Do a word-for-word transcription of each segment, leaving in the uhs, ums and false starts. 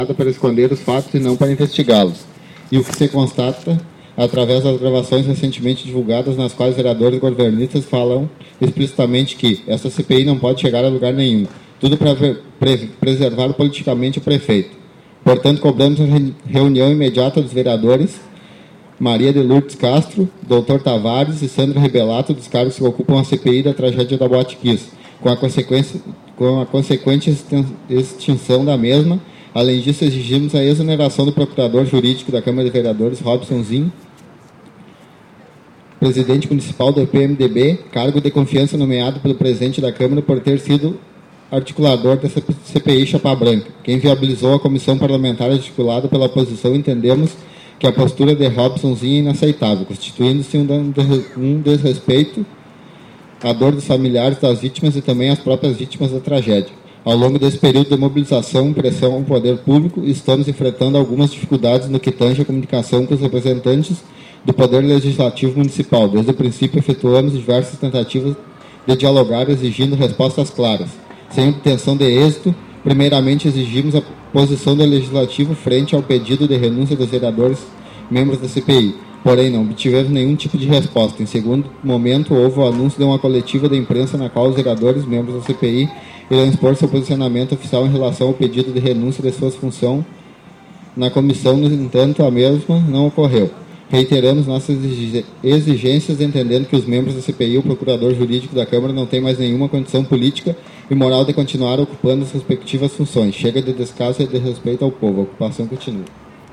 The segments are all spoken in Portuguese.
para esconder os fatos e não para investigá-los. E o que se constata através das gravações recentemente divulgadas, nas quais vereadores governistas falam explicitamente que essa C P I não pode chegar a lugar nenhum, tudo para pre preservar politicamente o prefeito. Portanto, cobramos a reunião imediata dos vereadores Maria de Lourdes Castro, doutor Tavares e Sandra Rebelato, dos cargos que ocupam a C P I da tragédia da Boate Kiss, com a, consequência, com a consequente extinção da mesma. Além disso, exigimos a exoneração do procurador jurídico da Câmara de Vereadores, Robson Zin, presidente municipal do P M D B, cargo de confiança nomeado pelo presidente da Câmara por ter sido articulador dessa C P I Chapa Branca. Quem viabilizou a comissão parlamentar articulada pela oposição, entendemos que a postura de Robson Zin é inaceitável, constituindo-se um desrespeito à dor dos familiares das vítimas e também às próprias vítimas da tragédia. Ao longo desse período de mobilização e pressão ao poder público, estamos enfrentando algumas dificuldades no que tange a comunicação com os representantes do Poder Legislativo Municipal. Desde o princípio, efetuamos diversas tentativas de dialogar, exigindo respostas claras. Sem obtenção de êxito, primeiramente exigimos a posição do Legislativo frente ao pedido de renúncia dos vereadores membros da C P I. Porém, não obtivemos nenhum tipo de resposta. Em segundo momento, houve o anúncio de uma coletiva da imprensa na qual os vereadores membros da C P I irão expor seu posicionamento oficial em relação ao pedido de renúncia de suas funções na comissão. No entanto, a mesma não ocorreu. Reiteramos nossas exigências, entendendo que os membros da C P I e o procurador jurídico da Câmara não têm mais nenhuma condição política e moral de continuar ocupando as respectivas funções. Chega de descaso e de respeito ao povo. A ocupação continua.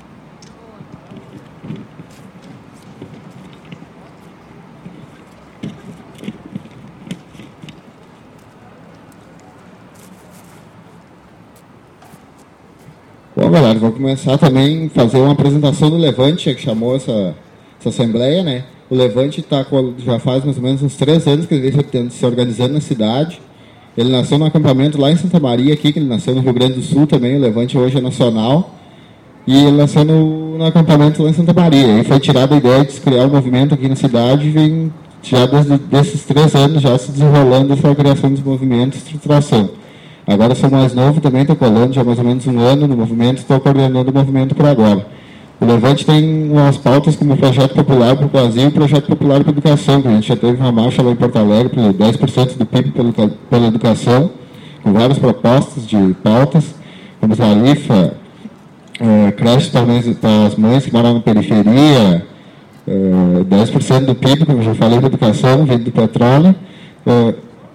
Bom, galera, vou começar também a fazer uma apresentação do Levante, que chamou essa, essa assembleia, né? O Levante tá, já faz mais ou menos uns três anos que ele vem se organizando na cidade. Ele nasceu no acampamento lá em Santa Maria, aqui, que ele nasceu no Rio Grande do Sul também. O Levante hoje é nacional. E ele nasceu no, no acampamento lá em Santa Maria. E foi tirada a ideia de se criar um movimento aqui na cidade e vem já desde desses três anos já se desenrolando essa criação dos movimentos e estruturação. Agora sou mais novo também, estou colando já há mais ou menos um ano no movimento, estou coordenando o movimento por agora. O Levante tem umas pautas como o Projeto Popular para o Brasil e o Projeto Popular para a Educação, que a gente já teve uma marcha lá em Porto Alegre, por dez por cento do P I B pelo, pela educação, com várias propostas de pautas, como tarifa, é, creche para as mães que moram na periferia, é, dez por cento do P I B, como eu já falei, da educação, vindo do petróleo. É,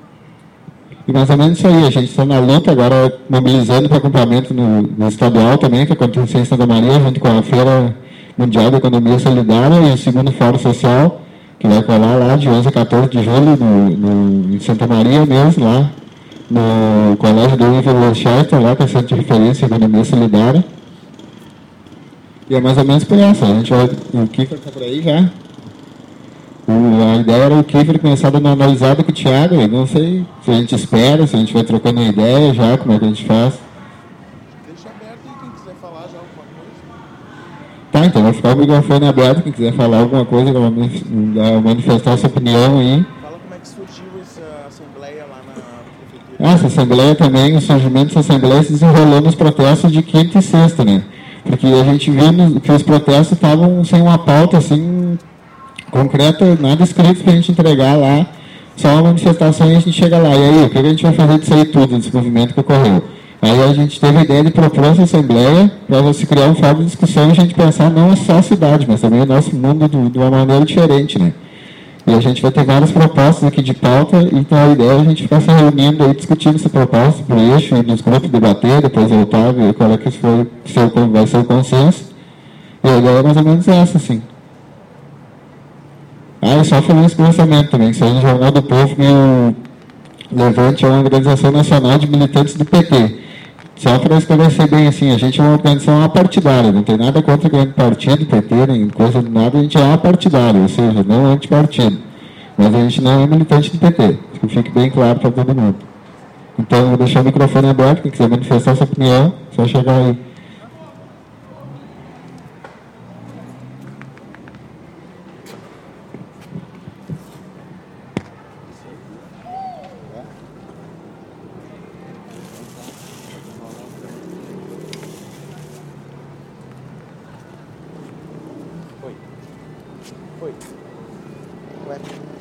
E mais ou menos isso aí, a gente está na luta agora, mobilizando para acampamento no, no estadual também, que aconteceu em Santa Maria, junto com a Feira Mundial da Economia Solidária e o segundo Fórum Social, que vai colar lá de onze a quatorze de julho no, no, em Santa Maria mesmo, lá no Colégio do Ivo Lanchester, lá com a Centro de Referência de Economia Solidária. E é mais ou menos por essa, a gente vai, o Kiffer está por aí já. O, a ideia era o Kiffer começar dando uma analisada com o Thiago. Eu não sei se a gente espera, se a gente vai trocando uma ideia já, como é que a gente faz. Deixa aberto e quem quiser falar já alguma coisa. Tá, então vai ficar o microfone aberto, quem quiser falar alguma coisa, manifestar sua opinião aí. Fala como é que surgiu essa assembleia lá na prefeitura. Essa assembleia também, o surgimento dessa assembleia se desenrolou nos protestos de quinta e sexta, né? Porque a gente viu que os protestos estavam sem uma pauta assim concreta, nada escrito para a gente entregar lá, só uma manifestação e a gente chega lá. E aí, o que a gente vai fazer disso aí tudo, desse movimento que ocorreu? Aí a gente teve a ideia de propor essa assembleia para se criar um fórum de discussão e a gente pensar não só a cidade, mas também o nosso mundo do, de uma maneira diferente, né? E a gente vai ter várias propostas aqui de pauta, então a ideia é a gente ficar se reunindo aí, discutindo essa proposta por eixo, e nos grupos debater, depois voltar, ver qual é que foi, vai ser o consenso. E a ideia é mais ou menos essa, assim. Ah, eu só falei isso com o lançamento também, que saiu no Jornal do Povo, que o Levante é uma organização nacional de militantes do P T. Só para esclarecer bem assim, a gente é uma organização apartidária, não tem nada contra o grande partido, P T, nem coisa de nada, a gente é apartidário, ou seja, não antipartido. Mas a gente não é militante do P T, que fique bem claro para todo mundo. Então, eu vou deixar o microfone aberto, quem quiser manifestar sua opinião, só chegar aí. Oi. Ué.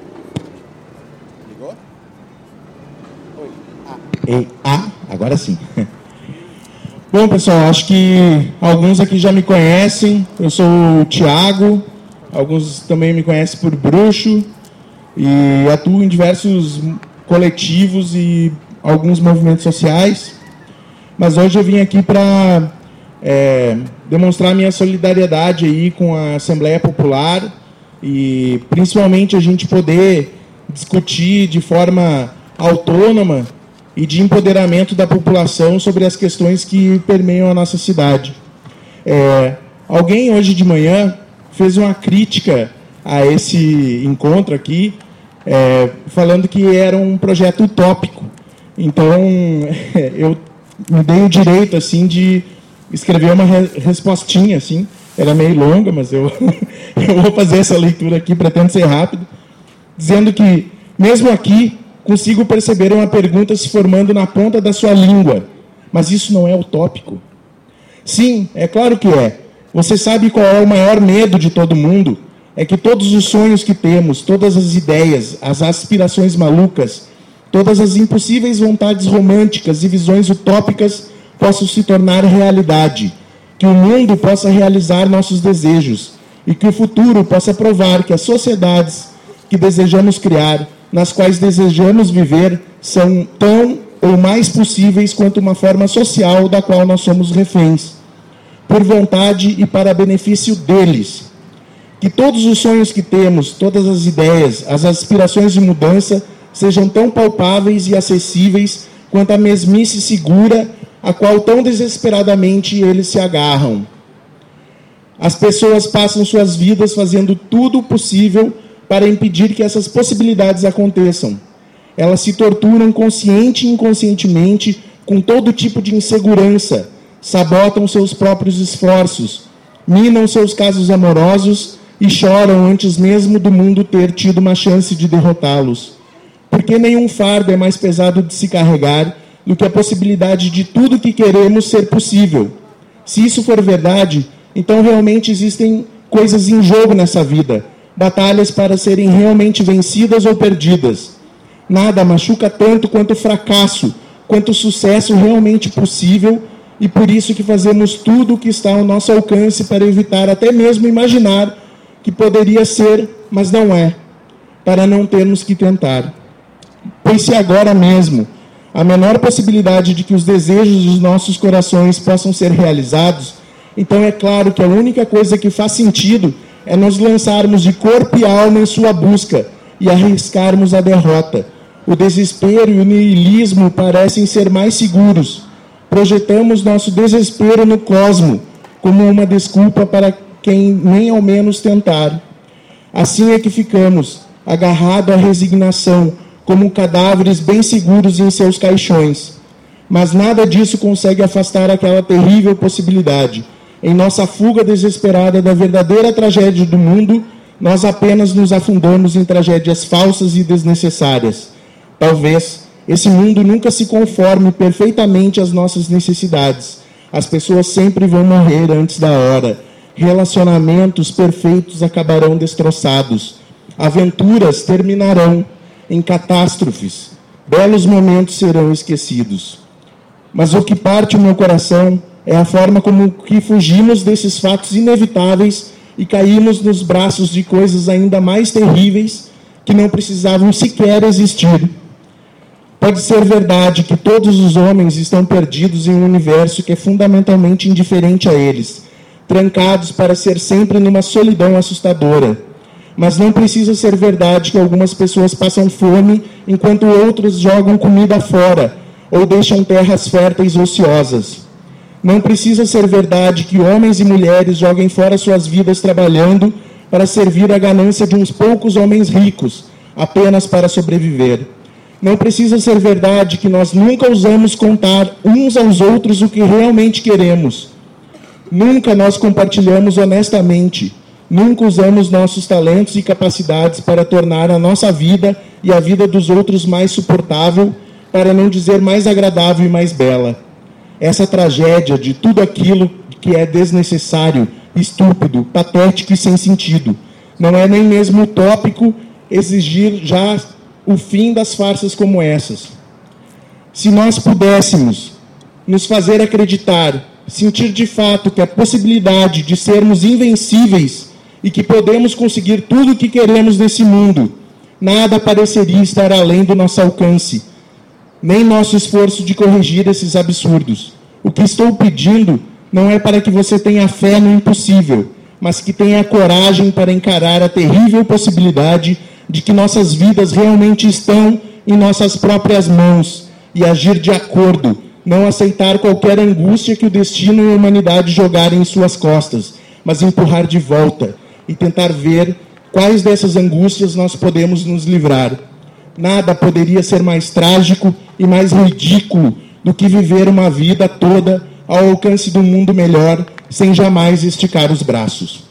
Ligou? Oi. Ah. E, ah, agora sim. Bom, pessoal, acho que alguns aqui já me conhecem. Eu sou o Thiago, alguns também me conhecem por Bruxo, e atuo em diversos coletivos e alguns movimentos sociais. Mas hoje eu vim aqui para é, demonstrar minha solidariedade aí com a Assembleia Popular e principalmente a gente poder discutir de forma autônoma e de empoderamento da população sobre as questões que permeiam a nossa cidade. É, alguém hoje de manhã fez uma crítica a esse encontro aqui, é, falando que era um projeto utópico. Então, eu me dei o direito assim, de escrever uma re- respostinha, assim, era meio longa, mas eu, eu vou fazer essa leitura aqui, pretendo ser rápido, dizendo que, mesmo aqui, consigo perceber uma pergunta se formando na ponta da sua língua. Mas isso não é utópico? Sim, é claro que é. Você sabe qual é o maior medo de todo mundo? É que todos os sonhos que temos, todas as ideias, as aspirações malucas, todas as impossíveis vontades românticas e visões utópicas possam se tornar realidade. Que o mundo possa realizar nossos desejos. E que o futuro possa provar que as sociedades que desejamos criar, nas quais desejamos viver, são tão ou mais possíveis quanto uma forma social da qual nós somos reféns, por vontade e para benefício deles. Que todos os sonhos que temos, todas as ideias, as aspirações de mudança, sejam tão palpáveis e acessíveis quanto a mesmice segura a qual tão desesperadamente eles se agarram. As pessoas passam suas vidas fazendo tudo o possível para impedir que essas possibilidades aconteçam. Elas se torturam consciente e inconscientemente com todo tipo de insegurança, sabotam seus próprios esforços, minam seus casos amorosos e choram antes mesmo do mundo ter tido uma chance de derrotá-los. Porque nenhum fardo é mais pesado de se carregar do que a possibilidade de tudo que queremos ser possível. Se isso for verdade, então realmente existem coisas em jogo nessa vida, batalhas para serem realmente vencidas ou perdidas. Nada machuca tanto quanto o fracasso, quanto o sucesso realmente possível, e por isso que fazemos tudo o que está ao nosso alcance para evitar até mesmo imaginar que poderia ser, mas não é, para não termos que tentar. Pois se agora mesmo a menor possibilidade de que os desejos dos nossos corações possam ser realizados, então é claro que a única coisa que faz sentido é nos lançarmos de corpo e alma em sua busca e arriscarmos a derrota. O desespero e o niilismo parecem ser mais seguros. Projetamos nosso desespero no cosmo, como uma desculpa para quem nem ao menos tentar. Assim é que ficamos, agarrados à resignação, como cadáveres bem seguros em seus caixões. Mas nada disso consegue afastar aquela terrível possibilidade. Em nossa fuga desesperada da verdadeira tragédia do mundo, nós apenas nos afundamos em tragédias falsas e desnecessárias. Talvez esse mundo nunca se conforme perfeitamente às nossas necessidades. As pessoas sempre vão morrer antes da hora. Relacionamentos perfeitos acabarão destroçados. Aventuras terminarão em catástrofes. Belos momentos serão esquecidos. Mas o que parte o meu coração é a forma como que fugimos desses fatos inevitáveis e caímos nos braços de coisas ainda mais terríveis que não precisavam sequer existir. Pode ser verdade que todos os homens estão perdidos em um universo que é fundamentalmente indiferente a eles, trancados para ser sempre numa solidão assustadora. Mas não precisa ser verdade que algumas pessoas passam fome enquanto outros jogam comida fora ou deixam terras férteis ociosas. Não precisa ser verdade que homens e mulheres joguem fora suas vidas trabalhando para servir à ganância de uns poucos homens ricos, apenas para sobreviver. Não precisa ser verdade que nós nunca ousamos contar uns aos outros o que realmente queremos. Nunca nós compartilhamos honestamente. Nunca usamos nossos talentos e capacidades para tornar a nossa vida e a vida dos outros mais suportável, para não dizer mais agradável e mais bela. Essa tragédia de tudo aquilo que é desnecessário, estúpido, patético e sem sentido Não é nem mesmo utópico exigir já o fim das farsas como essas. Se nós pudéssemos nos fazer acreditar, sentir de fato que a possibilidade de sermos invencíveis e que podemos conseguir tudo o que queremos nesse mundo, nada pareceria estar além do nosso alcance, nem nosso esforço de corrigir esses absurdos. O que estou pedindo não é para que você tenha fé no impossível, mas que tenha a coragem para encarar a terrível possibilidade de que nossas vidas realmente estão em nossas próprias mãos e agir de acordo, não aceitar qualquer angústia que o destino e a humanidade jogarem em suas costas, mas empurrar de volta e tentar ver quais dessas angústias nós podemos nos livrar. Nada poderia ser mais trágico e mais ridículo do que viver uma vida toda ao alcance do mundo melhor, sem jamais esticar os braços.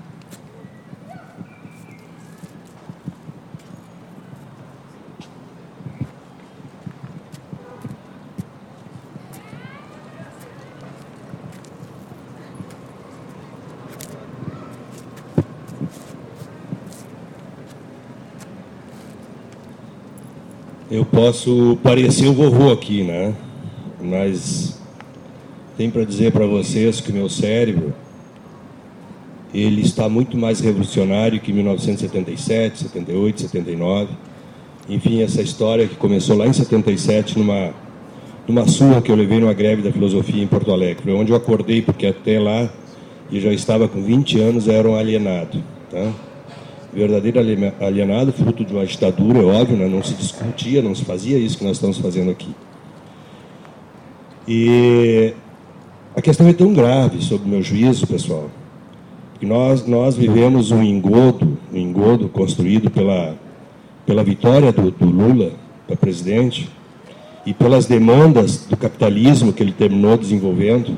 Eu posso parecer o vovô aqui, né? Mas tenho para dizer para vocês que o meu cérebro, ele está muito mais revolucionário que mil novecentos e setenta e sete, setenta e oito, setenta e nove. Enfim, essa história que começou lá em setenta e sete, numa, numa surra que eu levei numa greve da filosofia em Porto Alegre. Foi onde eu acordei, porque até lá eu já estava com vinte anos, era um alienado, tá? Verdadeiro alienado, fruto de uma ditadura, é óbvio, né? Não se discutia, não se fazia isso que nós estamos fazendo aqui. E a questão é tão grave, sob o meu juízo, pessoal, que nós, nós vivemos um engodo, um engodo construído pela, pela vitória do, do Lula para presidente e pelas demandas do capitalismo que ele terminou desenvolvendo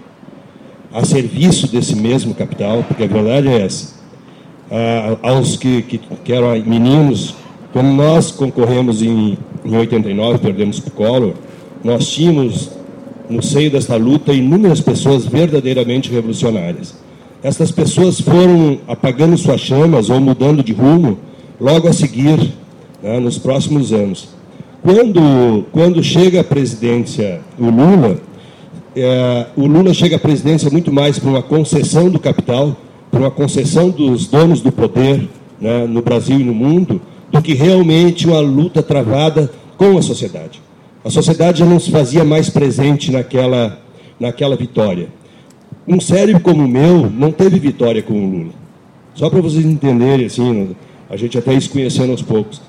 a serviço desse mesmo capital, porque a verdade é essa. Ah, aos que, que, que eram meninos, quando nós concorremos em, em oitenta e nove, perdemos para o Collor, nós tínhamos no seio dessa luta inúmeras pessoas verdadeiramente revolucionárias. Essas pessoas foram apagando suas chamas ou mudando de rumo logo a seguir, né, nos próximos anos. Quando, quando chega a presidência o Lula, é, o Lula chega à presidência muito mais por uma concessão do capital, por uma concessão dos donos do poder, né, no Brasil e no mundo, do que realmente uma luta travada com a sociedade. A sociedade já não se fazia mais presente naquela, naquela vitória. Um cérebro como o meu não teve vitória com o Lula. Só para vocês entenderem, assim, a gente até isso conhecendo aos poucos.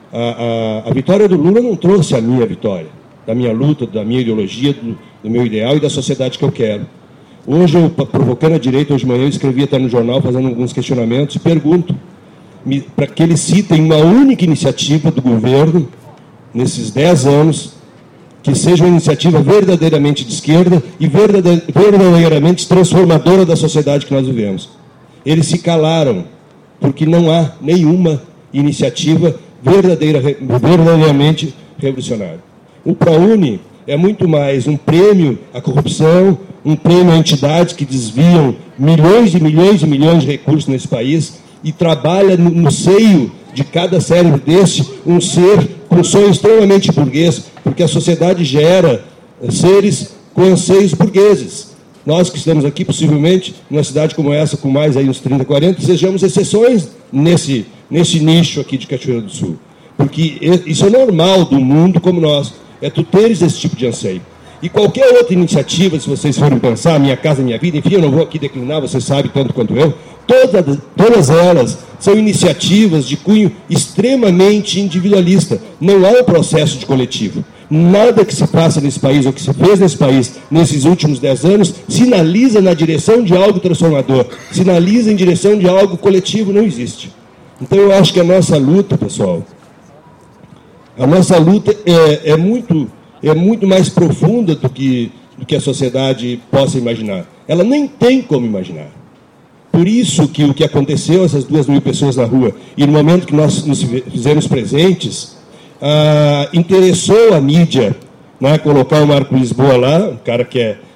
A, a, a vitória do Lula não trouxe a minha vitória, da minha luta, da minha ideologia, do, do meu ideal e da sociedade que eu quero. Hoje, eu, provocando a direita, hoje de manhã, eu escrevi até no jornal, fazendo alguns questionamentos, e pergunto para que eles citem uma única iniciativa do governo, nesses dez anos, que seja uma iniciativa verdadeiramente de esquerda e verdadeiramente transformadora da sociedade que nós vivemos. Eles se calaram, porque não há nenhuma iniciativa verdadeira, verdadeiramente revolucionária. O ProUni é muito mais um prêmio à corrupção, um prêmio a entidades que desviam milhões e milhões e milhões de recursos nesse país e trabalha no, no seio de cada cérebro desse um ser com sonho extremamente burguês, porque a sociedade gera seres com anseios burgueses. Nós que estamos aqui, possivelmente, numa cidade como essa, com mais aí uns trinta, quarenta, sejamos exceções nesse, nesse nicho aqui de Cachoeira do Sul. Porque isso é normal do mundo como nós, é tu teres esse tipo de anseio. E qualquer outra iniciativa, se vocês forem pensar, Minha Casa Minha Vida, enfim, eu não vou aqui declinar, vocês sabem tanto quanto eu, todas, todas elas são iniciativas de cunho extremamente individualista. Não há um processo de coletivo. Nada que se passa nesse país, ou que se fez nesse país, nesses últimos dez anos, sinaliza na direção de algo transformador, sinaliza em direção de algo coletivo, não existe. Então eu acho que a nossa luta, pessoal, a nossa luta é, é muito... é muito mais profunda do que, do que a sociedade possa imaginar. Ela nem tem como imaginar. Por isso que o que aconteceu, essas duas mil pessoas na rua, e no momento que nós nos fizemos presentes, ah, interessou a mídia, né, colocar o Marco Lisboa lá, um cara que é,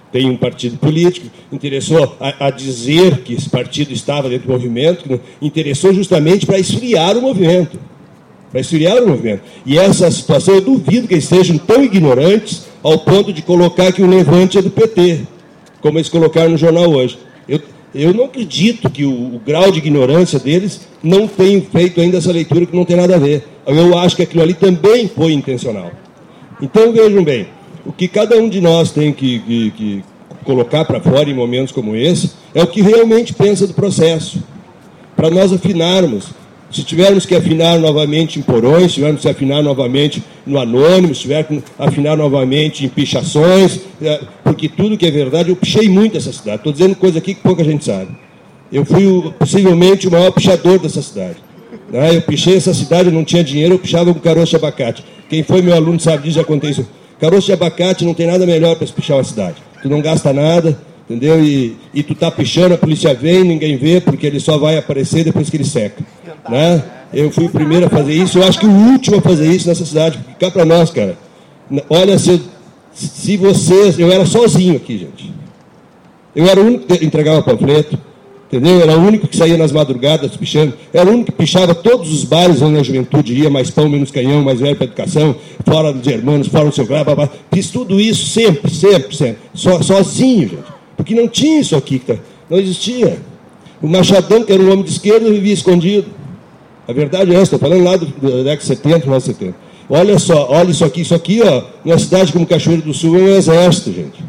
tem um partido político, interessou a, a dizer que esse partido estava dentro do movimento, interessou justamente para esfriar o movimento. Para esfriar o movimento. E essa situação, eu duvido que eles sejam tão ignorantes ao ponto de colocar que o Levante é do P T, como eles colocaram no jornal hoje. Eu, eu não acredito que o, o grau de ignorância deles não tenha feito ainda essa leitura que não tem nada a ver. Eu acho que aquilo ali também foi intencional. Então, vejam bem, o que cada um de nós tem que, que, que colocar para fora em momentos como esse é o que realmente pensa do processo. Para nós afinarmos. Se tivermos que afinar novamente em porões, se tivermos que afinar novamente no anônimo, se tivermos que afinar novamente em pichações, porque tudo que é verdade, eu pichei muito essa cidade. Estou dizendo coisa aqui que pouca gente sabe. Eu fui o, possivelmente o maior pichador dessa cidade. Eu pichei essa cidade, eu não tinha dinheiro, eu pichava com caroço de abacate. Quem foi meu aluno sabe disso, já contei isso. Caroço de abacate não tem nada melhor para se pichar uma cidade. Tu não gasta nada, entendeu? E, e tu tá pichando, a polícia vem, ninguém vê, porque ele só vai aparecer depois que ele seca. Né? Eu fui o primeiro a fazer isso, eu acho que o último a fazer isso nessa cidade, porque cá para nós, cara, olha, se, se vocês, eu era sozinho aqui, gente, eu era o único que entregava panfleto, entendeu? Eu era o único que saía nas madrugadas pichando, era o único que pichava todos os bares onde a juventude ia, mais pão, menos canhão, mais velho para educação, fora dos irmãos, fora do seu blá, blá, blá. Fiz tudo isso sempre, sempre, sempre, so, sozinho, gente, porque não tinha isso aqui, não existia. O Machadão, que era um homem de esquerda, vivia escondido. A verdade é essa, estou falando lá do, da década de setenta, anos setenta. Olha só, olha isso aqui, isso aqui, ó, numa cidade como Cachoeiro do Sul, é um exército, gente.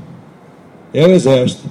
É um exército.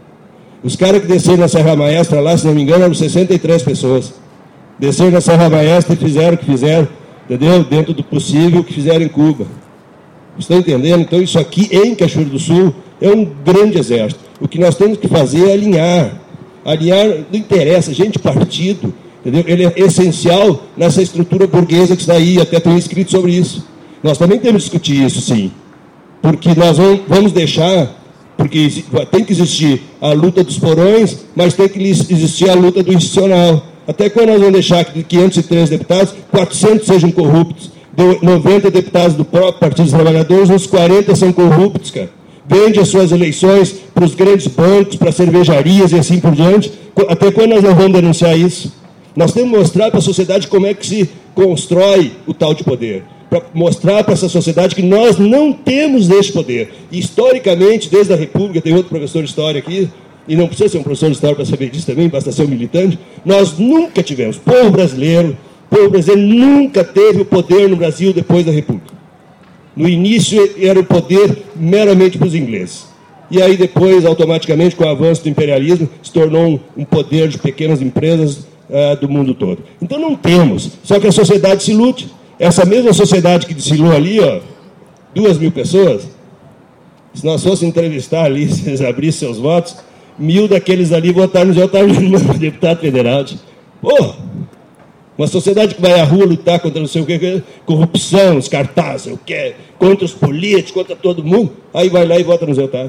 Os caras que desceram na Serra Maestra lá, se não me engano, eram sessenta e três pessoas. Desceram na Serra Maestra e fizeram o que fizeram, entendeu? Dentro do possível, o que fizeram em Cuba. Estão entendendo? Então, isso aqui em Cachoeiro do Sul é um grande exército. O que nós temos que fazer é alinhar. Alinhar, não interessa, gente, partido. Entendeu? Ele é essencial nessa estrutura burguesa que está aí, até tem escrito sobre isso. Nós também temos que discutir isso, sim. Porque nós vamos deixar, porque tem que existir a luta dos porões, mas tem que existir a luta do institucional. Até quando nós vamos deixar que de quinhentos e três deputados, quatrocentos sejam corruptos, de noventa deputados do próprio Partido dos Trabalhadores, uns quarenta são corruptos, cara. Vende as suas eleições para os grandes bancos, para cervejarias e assim por diante. Até quando nós não vamos denunciar isso? Nós temos que mostrar para a sociedade como é que se constrói o tal de poder. Para mostrar para essa sociedade que nós não temos esse poder. E, historicamente, desde a República, tem outro professor de história aqui, e não precisa ser um professor de história para saber disso também, basta ser um militante, nós nunca tivemos, povo brasileiro, povo brasileiro nunca teve o poder no Brasil depois da República. No início era o poder meramente para os ingleses. E aí depois, automaticamente, com o avanço do imperialismo, se tornou um, um poder de pequenas empresas uh, do mundo todo. Então não temos, só que a sociedade se ilude. Essa mesma sociedade que desfilou ali, ó, duas mil pessoas, se nós fôssemos entrevistar ali, se eles abrissem seus votos, mil daqueles ali votaram no Zé Otávio Júnior, deputado federal. Pô, uma sociedade que vai à rua lutar contra não sei o que, corrupção, os cartazes, o que, contra os políticos, contra todo mundo, aí vai lá e vota no Zé Otávio.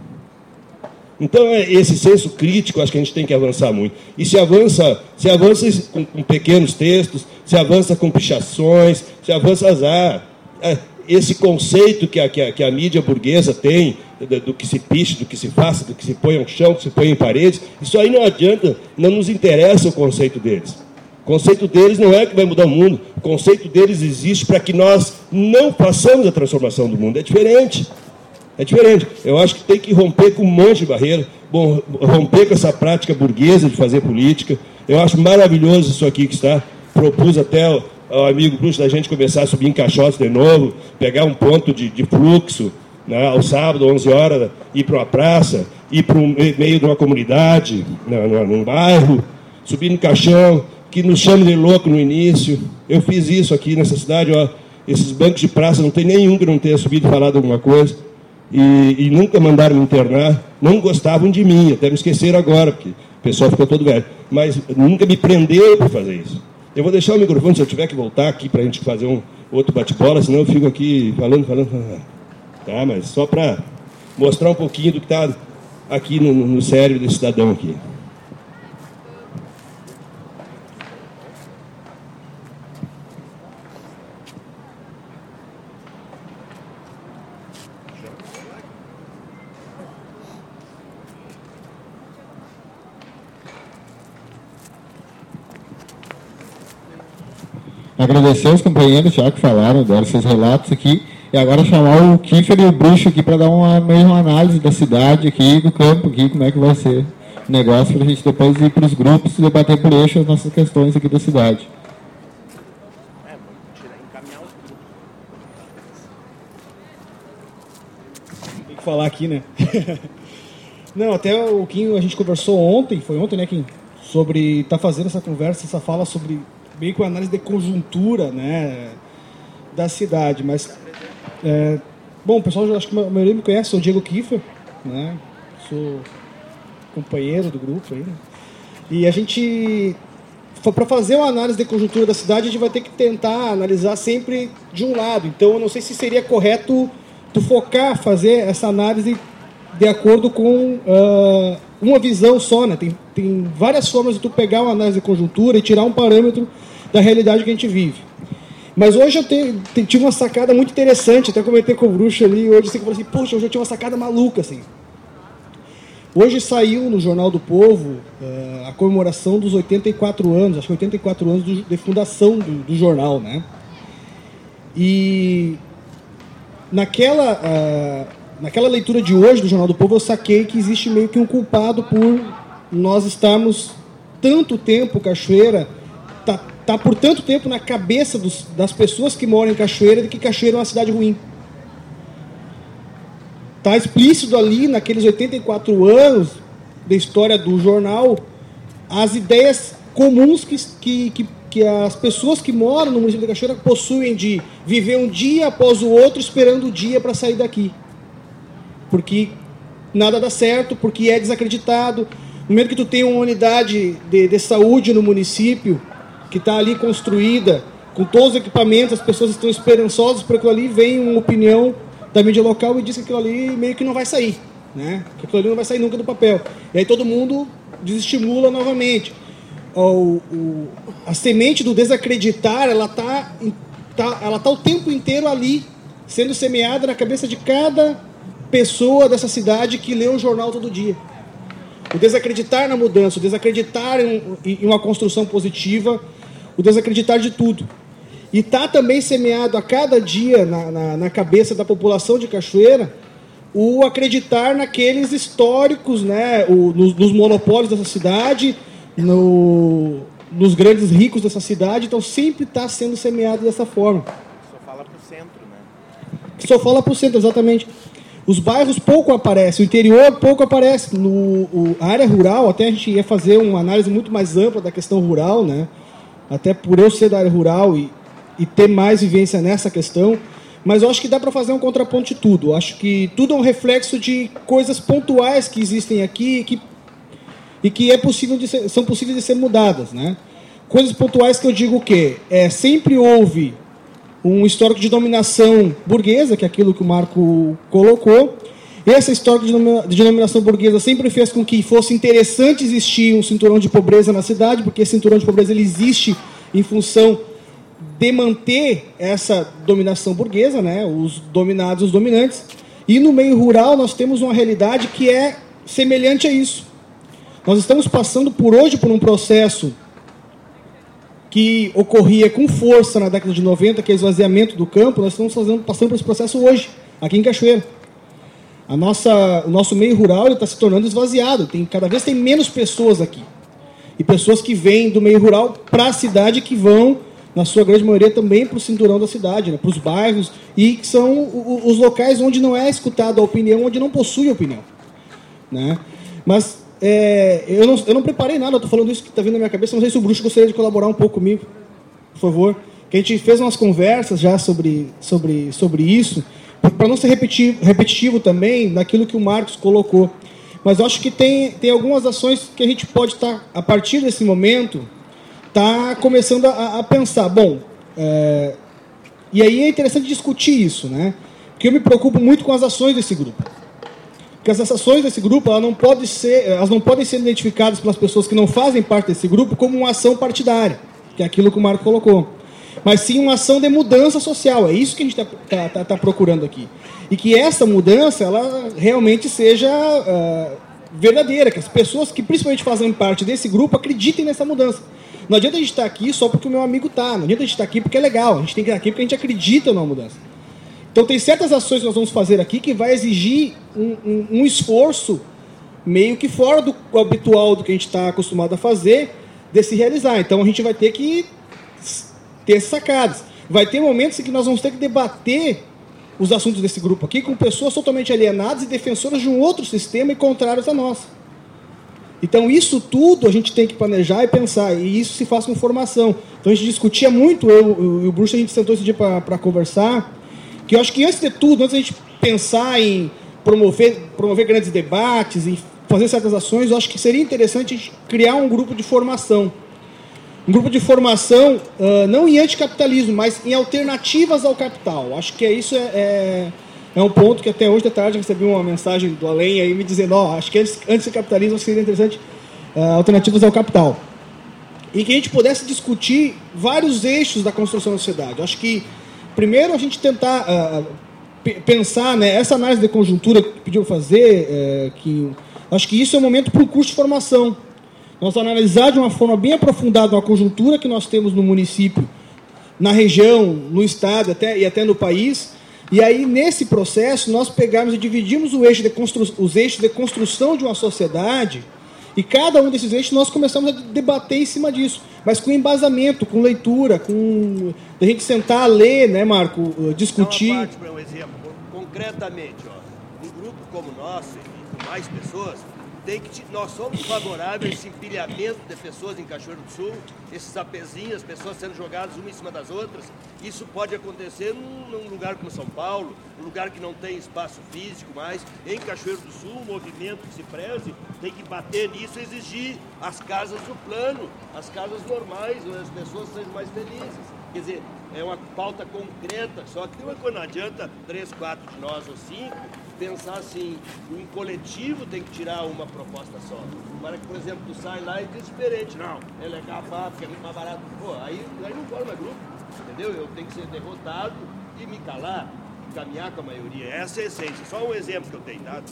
Então, é esse senso crítico, acho que a gente tem que avançar muito. E se avança, se avança com, com pequenos textos, se avança com pichações, se avança azar. É, esse conceito que a, que, a, que a mídia burguesa tem, do, do que se piche, do que se faça, do que se põe ao chão, do que se põe em paredes, isso aí não adianta, não nos interessa o conceito deles. O conceito deles não é que vai mudar o mundo, o conceito deles existe para que nós não façamos a transformação do mundo. É diferente. É diferente. Eu acho que tem que romper com um monte de barreira, bom, romper com essa prática burguesa de fazer política. Eu acho maravilhoso isso aqui que está. Propus até ao, ao amigo Bruxo da gente começar a subir em caixotes de novo, pegar um ponto de, de fluxo, né, ao sábado, onze horas, ir para uma praça, ir para o meio de uma comunidade, né, num bairro, subir no caixão, que nos chame de louco no início. Eu fiz isso aqui nessa cidade, ó, esses bancos de praça, não tem nenhum que não tenha subido e falado alguma coisa. E, e nunca mandaram me internar, não gostavam de mim, até me esqueceram agora, porque o pessoal ficou todo velho, mas nunca me prenderam por fazer isso. Eu vou deixar o microfone, se eu tiver que voltar aqui para a gente fazer um outro bate-bola, senão eu fico aqui falando, falando, falando. Tá, mas só para mostrar um pouquinho do que está aqui no, no cérebro desse cidadão aqui. agradecer aos companheiros já que falaram, deram seus relatos aqui, e agora chamar o Kiefer e o Bruxo aqui para dar uma mesma análise da cidade aqui, do campo aqui, como é que vai ser o negócio, para a gente depois ir para os grupos e debater por eixo as nossas questões aqui da cidade. Tem que falar aqui, né? Não, até o Kim, a gente conversou ontem, foi ontem, né, Kim? Sobre estar tá fazendo essa conversa, essa fala sobre meio que uma análise de conjuntura, né, da cidade. Mas, é, bom, o pessoal, acho que a maioria me conhece, sou o Diego Kiefer, né? Sou companheiro do grupo aí, né? E a gente, para fazer uma análise de conjuntura da cidade, a gente vai ter que tentar analisar sempre de um lado. Então, eu não sei se seria correto tu focar, fazer essa análise de acordo com uh, uma visão só, né? Tem, tem várias formas de tu pegar uma análise de conjuntura e tirar um parâmetro da realidade que a gente vive. Mas hoje eu te, te, tive uma sacada muito interessante, até comentei com o Bruxo ali, hoje assim, eu falei assim, poxa, hoje eu tive uma sacada maluca, assim. Hoje saiu no Jornal do Povo uh, a comemoração dos oitenta e quatro anos, acho que oitenta e quatro anos do, de fundação do, do jornal, né? E naquela... Uh, Naquela leitura de hoje do Jornal do Povo, eu saquei que existe meio que um culpado por nós estarmos tanto tempo, Cachoeira, tá, tá por tanto tempo na cabeça dos, das pessoas que moram em Cachoeira, de que Cachoeira é uma cidade ruim. Está explícito ali, naqueles oitenta e quatro anos da história do jornal, as ideias comuns que, que, que, que as pessoas que moram no município de Cachoeira possuem de viver um dia após o outro esperando o dia para sair daqui. Porque nada dá certo, porque é desacreditado. No momento que tu tem uma unidade de, de saúde no município, que está ali construída, com todos os equipamentos, as pessoas estão esperançosas por aquilo ali, vem uma opinião da mídia local e diz que aquilo ali meio que não vai sair, né? Que aquilo ali não vai sair nunca do papel. E aí todo mundo desestimula novamente. O, o, a semente do desacreditar, ela está tá, ela tá o tempo inteiro ali, sendo semeada na cabeça de cada pessoa dessa cidade que lê o jornal todo dia. O desacreditar na mudança, o desacreditar em, em uma construção positiva, o desacreditar de tudo. E está também semeado a cada dia na, na, na cabeça da população de Cachoeira o acreditar naqueles históricos, né, o, nos, nos monopólios dessa cidade, no, nos grandes ricos dessa cidade. Então sempre está sendo semeado dessa forma. Só fala para o centro, né? Só fala para o centro, exatamente. Os bairros pouco aparecem, o interior pouco aparece. No, o, a área rural, até a gente ia fazer uma análise muito mais ampla da questão rural, né? Até por eu ser da área rural e, e ter mais vivência nessa questão. Mas eu acho que dá para fazer um contraponto de tudo. Eu acho que tudo é um reflexo de coisas pontuais que existem aqui e que, e que é possível de ser, são possíveis de ser mudadas, né? Coisas pontuais que eu digo o quê? É, sempre houve um histórico de dominação burguesa, que é aquilo que o Marco colocou. Essa histórico de dominação burguesa sempre fez com que fosse interessante existir um cinturão de pobreza na cidade, porque esse cinturão de pobreza ele existe em função de manter essa dominação burguesa, né? Os dominados e os dominantes. E no meio rural nós temos uma realidade que é semelhante a isso. Nós estamos passando por hoje por um processo que ocorria com força na década de noventa, que é o esvaziamento do campo. Nós estamos fazendo, passando por esse processo hoje, aqui em Cachoeira. A nossa, o nosso meio rural está se tornando esvaziado. Tem, cada vez tem menos pessoas aqui. E pessoas que vêm do meio rural para a cidade, que vão, na sua grande maioria, também para o cinturão da cidade, né, para os bairros, e que são os locais onde não é escutada a opinião, onde não possui opinião, né? Mas É, eu, não, eu não preparei nada, estou falando isso que está vindo na minha cabeça. Não sei se o Bruxo gostaria de colaborar um pouco comigo, por favor. Que a gente fez umas conversas já sobre, sobre, sobre isso, para não ser repetitivo, repetitivo também daquilo que o Marcos colocou. Mas eu acho que tem, tem algumas ações que a gente pode estar, tá, a partir desse momento, tá começando a, a pensar. Bom, é, e aí é interessante discutir isso, né? Porque eu me preocupo muito com as ações desse grupo. Porque as ações desse grupo elas não, podem ser, elas não podem ser identificadas pelas pessoas que não fazem parte desse grupo como uma ação partidária, que é aquilo que o Marco colocou. Mas sim uma ação de mudança social. É isso que a gente está tá, tá, tá procurando aqui. E que essa mudança ela realmente seja uh, verdadeira, que as pessoas que principalmente fazem parte desse grupo acreditem nessa mudança. Não adianta a gente estar aqui só porque o meu amigo está. Não adianta a gente estar aqui porque é legal. A gente tem que estar aqui porque a gente acredita numa mudança. Então tem certas ações que nós vamos fazer aqui que vai exigir um, um, um esforço meio que fora do habitual do que a gente está acostumado a fazer, de se realizar. Então a gente vai ter que ter sacadas. Vai ter momentos em que nós vamos ter que debater os assuntos desse grupo aqui com pessoas totalmente alienadas e defensoras de um outro sistema e contrários a nós. Então isso tudo a gente tem que planejar e pensar, e isso se faz com formação. Então a gente discutia muito, eu e o Bruxo, a gente sentou esse dia para conversar, que eu acho que antes de tudo, antes da gente pensar em promover, promover grandes debates, em fazer certas ações, eu acho que seria interessante a gente criar um grupo de formação. Um grupo de formação, uh, não em anticapitalismo, mas em alternativas ao capital. Acho que é isso é, é, é um ponto que até hoje de tarde eu recebi uma mensagem do Além aí me dizendo, ó, oh, acho que antes, antes do capitalismo seria interessante uh, alternativas ao capital. E que a gente pudesse discutir vários eixos da construção da sociedade. Acho que, primeiro, a gente tentar uh, p- pensar, né, essa análise de conjuntura que pediu fazer, uh, que, acho que isso é um momento para o curso de formação. Nós analisar de uma forma bem aprofundada a conjuntura que nós temos no município, na região, no estado até, e até no país. E aí, nesse processo, nós pegarmos e dividimos o eixo de constru... os eixos de construção de uma sociedade, e cada um desses eixos nós começamos a debater em cima disso, mas com embasamento, com leitura, com a gente sentar, ler, né, Marco, discutir. Uma parte para um exemplo, concretamente, ó, um grupo como o nosso, e com mais pessoas, tem que, nós somos favoráveis a esse empilhamento de pessoas em Cachoeiro do Sul, esses apezinhos, pessoas sendo jogadas uma em cima das outras. Isso pode acontecer num, num lugar como São Paulo, um lugar que não tem espaço físico mais. Em Cachoeiro do Sul, um movimento que se preze tem que bater nisso e exigir as casas do plano, as casas normais, onde as pessoas sejam mais felizes. Quer dizer, é uma pauta concreta, só que não adianta três, quatro de nós ou cinco pensar assim, um coletivo tem que tirar uma proposta só. Para que, por exemplo, tu sai lá e diz diferente. Não, é legal, porque é muito mais barato. Pô, aí, aí não forma grupo, entendeu? Eu tenho que ser derrotado e me calar, caminhar com a maioria. Essa é a essência. Só um exemplo que eu tenho dado.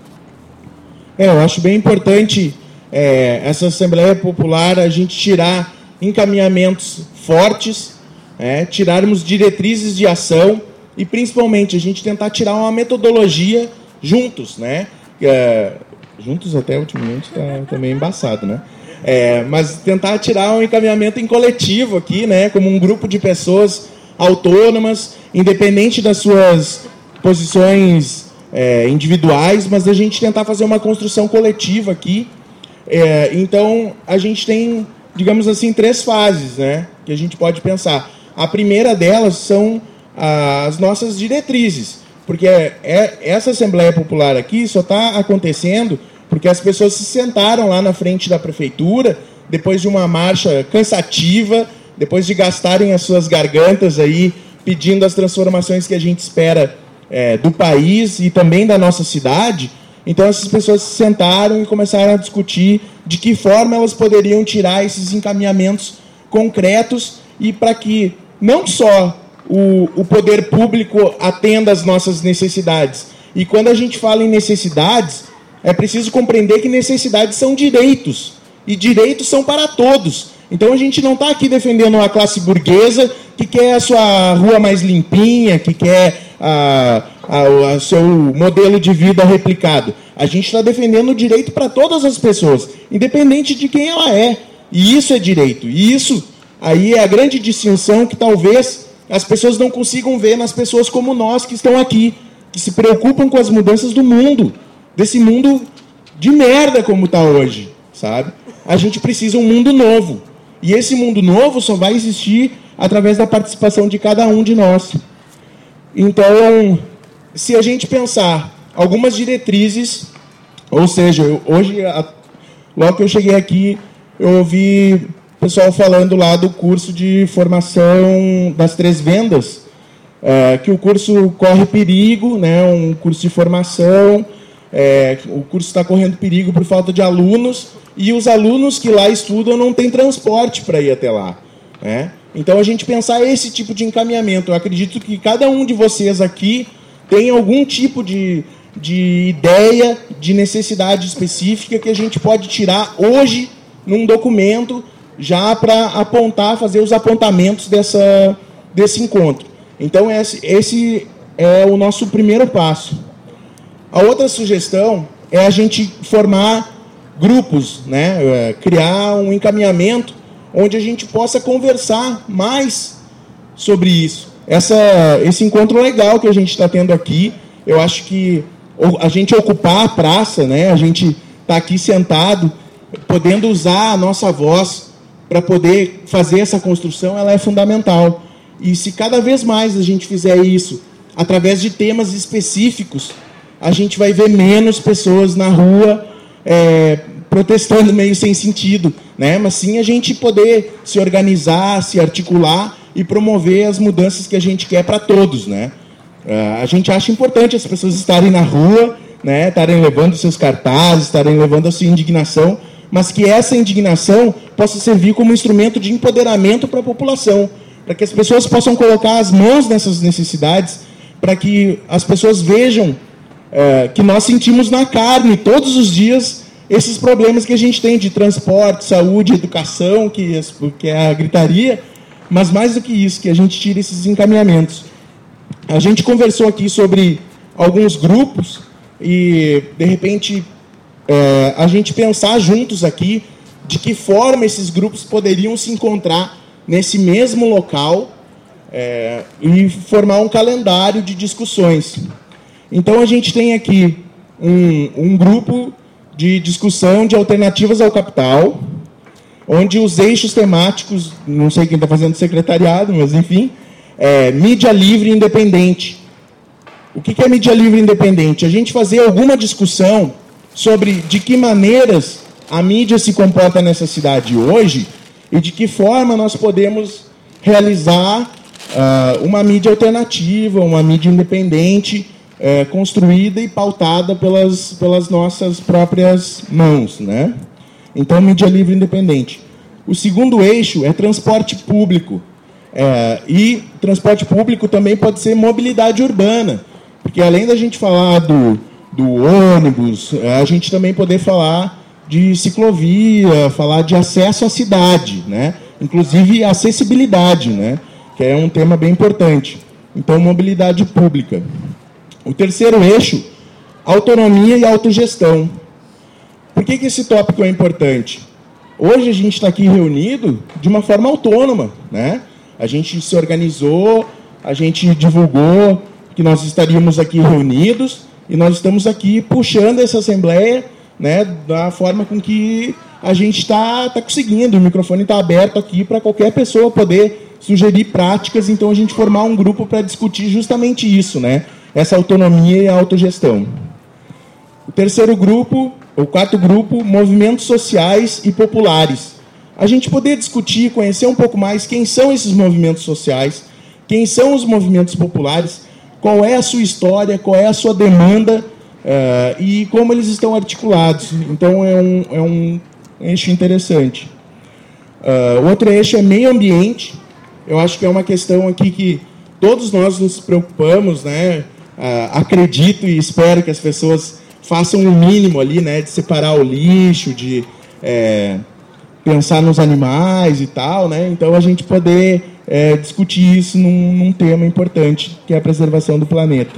É, eu acho bem importante é, essa Assembleia Popular, a gente tirar encaminhamentos fortes, é, tirarmos diretrizes de ação e, principalmente, a gente tentar tirar uma metodologia juntos, né? É, juntos até ultimamente está tá meio embaçado, né? É, mas tentar tirar um encaminhamento em coletivo aqui, né? Como um grupo de pessoas autônomas, independente das suas posições é, individuais, mas a gente tentar fazer uma construção coletiva aqui. É, então, a gente tem, digamos assim, três fases, né? Que a gente pode pensar. A primeira delas são as nossas diretrizes, porque é, essa Assembleia Popular aqui só está acontecendo porque as pessoas se sentaram lá na frente da prefeitura, depois de uma marcha cansativa, depois de gastarem as suas gargantas aí, pedindo as transformações que a gente espera é, do país e também da nossa cidade. Então essas pessoas se sentaram e começaram a discutir de que forma elas poderiam tirar esses encaminhamentos concretos e para que não só O, o poder público atenda às nossas necessidades. E quando a gente fala em necessidades, é preciso compreender que necessidades são direitos. E direitos são para todos. Então a gente não está aqui defendendo uma classe burguesa que quer a sua rua mais limpinha, que quer a, a, a seu modelo de vida replicado. A gente está defendendo o direito para todas as pessoas, independente de quem ela é. E isso é direito. E isso aí é a grande distinção que talvez as pessoas não consigam ver nas pessoas como nós que estão aqui, que se preocupam com as mudanças do mundo, desse mundo de merda como está hoje, sabe? A gente precisa um mundo novo. E esse mundo novo só vai existir através da participação de cada um de nós. Então, se a gente pensar algumas diretrizes, ou seja, eu, hoje, a, logo que eu cheguei aqui, eu ouvi pessoal falando lá do curso de formação das três vendas, é, que o curso corre perigo, né, um curso de formação, é, o curso está correndo perigo por falta de alunos, e os alunos que lá estudam não têm transporte para ir até lá, né? Então, a gente pensar esse tipo de encaminhamento. Eu acredito que cada um de vocês aqui tem algum tipo de, de ideia, de necessidade específica que a gente pode tirar hoje num documento já para apontar, fazer os apontamentos dessa, desse encontro. Então, esse, esse é o nosso primeiro passo. A outra sugestão é a gente formar grupos, né? Criar um encaminhamento onde a gente possa conversar mais sobre isso. Essa, esse encontro legal que a gente está tendo aqui, eu acho que a gente ocupar a praça, né? A gente está aqui sentado, podendo usar a nossa voz para poder fazer essa construção, ela é fundamental. E se cada vez mais a gente fizer isso, através de temas específicos, a gente vai ver menos pessoas na rua é, protestando meio sem sentido, né? Mas sim a gente poder se organizar, se articular e promover as mudanças que a gente quer para todos, né? Uh, a gente acha importante as pessoas estarem na rua, né? Estarem levando seus cartazes, estarem levando a sua indignação, mas que essa indignação possa servir como instrumento de empoderamento para a população, para que as pessoas possam colocar as mãos nessas necessidades, para que as pessoas vejam uh, que nós sentimos na carne todos os dias esses problemas que a gente tem de transporte, saúde, educação, que, que é a gritaria, mas mais do que isso, que a gente tire esses encaminhamentos. A gente conversou aqui sobre alguns grupos e, de repente, é, a gente pensar juntos aqui de que forma esses grupos poderiam se encontrar nesse mesmo local é, e formar um calendário de discussões. Então, a gente tem aqui um, um grupo de discussão de alternativas ao capital, onde os eixos temáticos, não sei quem está fazendo secretariado, mas enfim, é mídia livre e independente. O que é mídia livre e independente? A gente fazer alguma discussão sobre de que maneiras a mídia se comporta nessa cidade hoje e de que forma nós podemos realizar uh, uma mídia alternativa, uma mídia independente, uh, construída e pautada pelas, pelas nossas próprias mãos, né? Então, mídia livre e independente. O segundo eixo é transporte público. É, e transporte público também pode ser mobilidade urbana. Porque, além da gente falar do, do ônibus, a gente também poder falar de ciclovia, falar de acesso à cidade, né? Inclusive acessibilidade, né? Que é um tema bem importante. Então, mobilidade pública. O terceiro eixo, autonomia e autogestão. Por que que esse tópico é importante? Hoje a gente está aqui reunido de uma forma autônoma, né? A gente se organizou, a gente divulgou que nós estaríamos aqui reunidos e nós estamos aqui puxando essa assembleia, né, da forma com que a gente está tá conseguindo. O microfone está aberto aqui para qualquer pessoa poder sugerir práticas, então a gente formar um grupo para discutir justamente isso, né? Essa autonomia e a autogestão. O terceiro grupo, o quarto grupo, movimentos sociais e populares. A gente poder discutir, conhecer um pouco mais quem são esses movimentos sociais, quem são os movimentos populares, qual é a sua história, qual é a sua demanda uh, e como eles estão articulados. Então, é um, é um eixo interessante. Uh, outro eixo é meio ambiente. Eu acho que é uma questão aqui que todos nós nos preocupamos, né? Uh, acredito e espero que as pessoas façam o mínimo ali, né? De separar o lixo, de é, pensar nos animais e tal, né? Então, a gente poder é, discutir isso num, num tema importante, que é a preservação do planeta.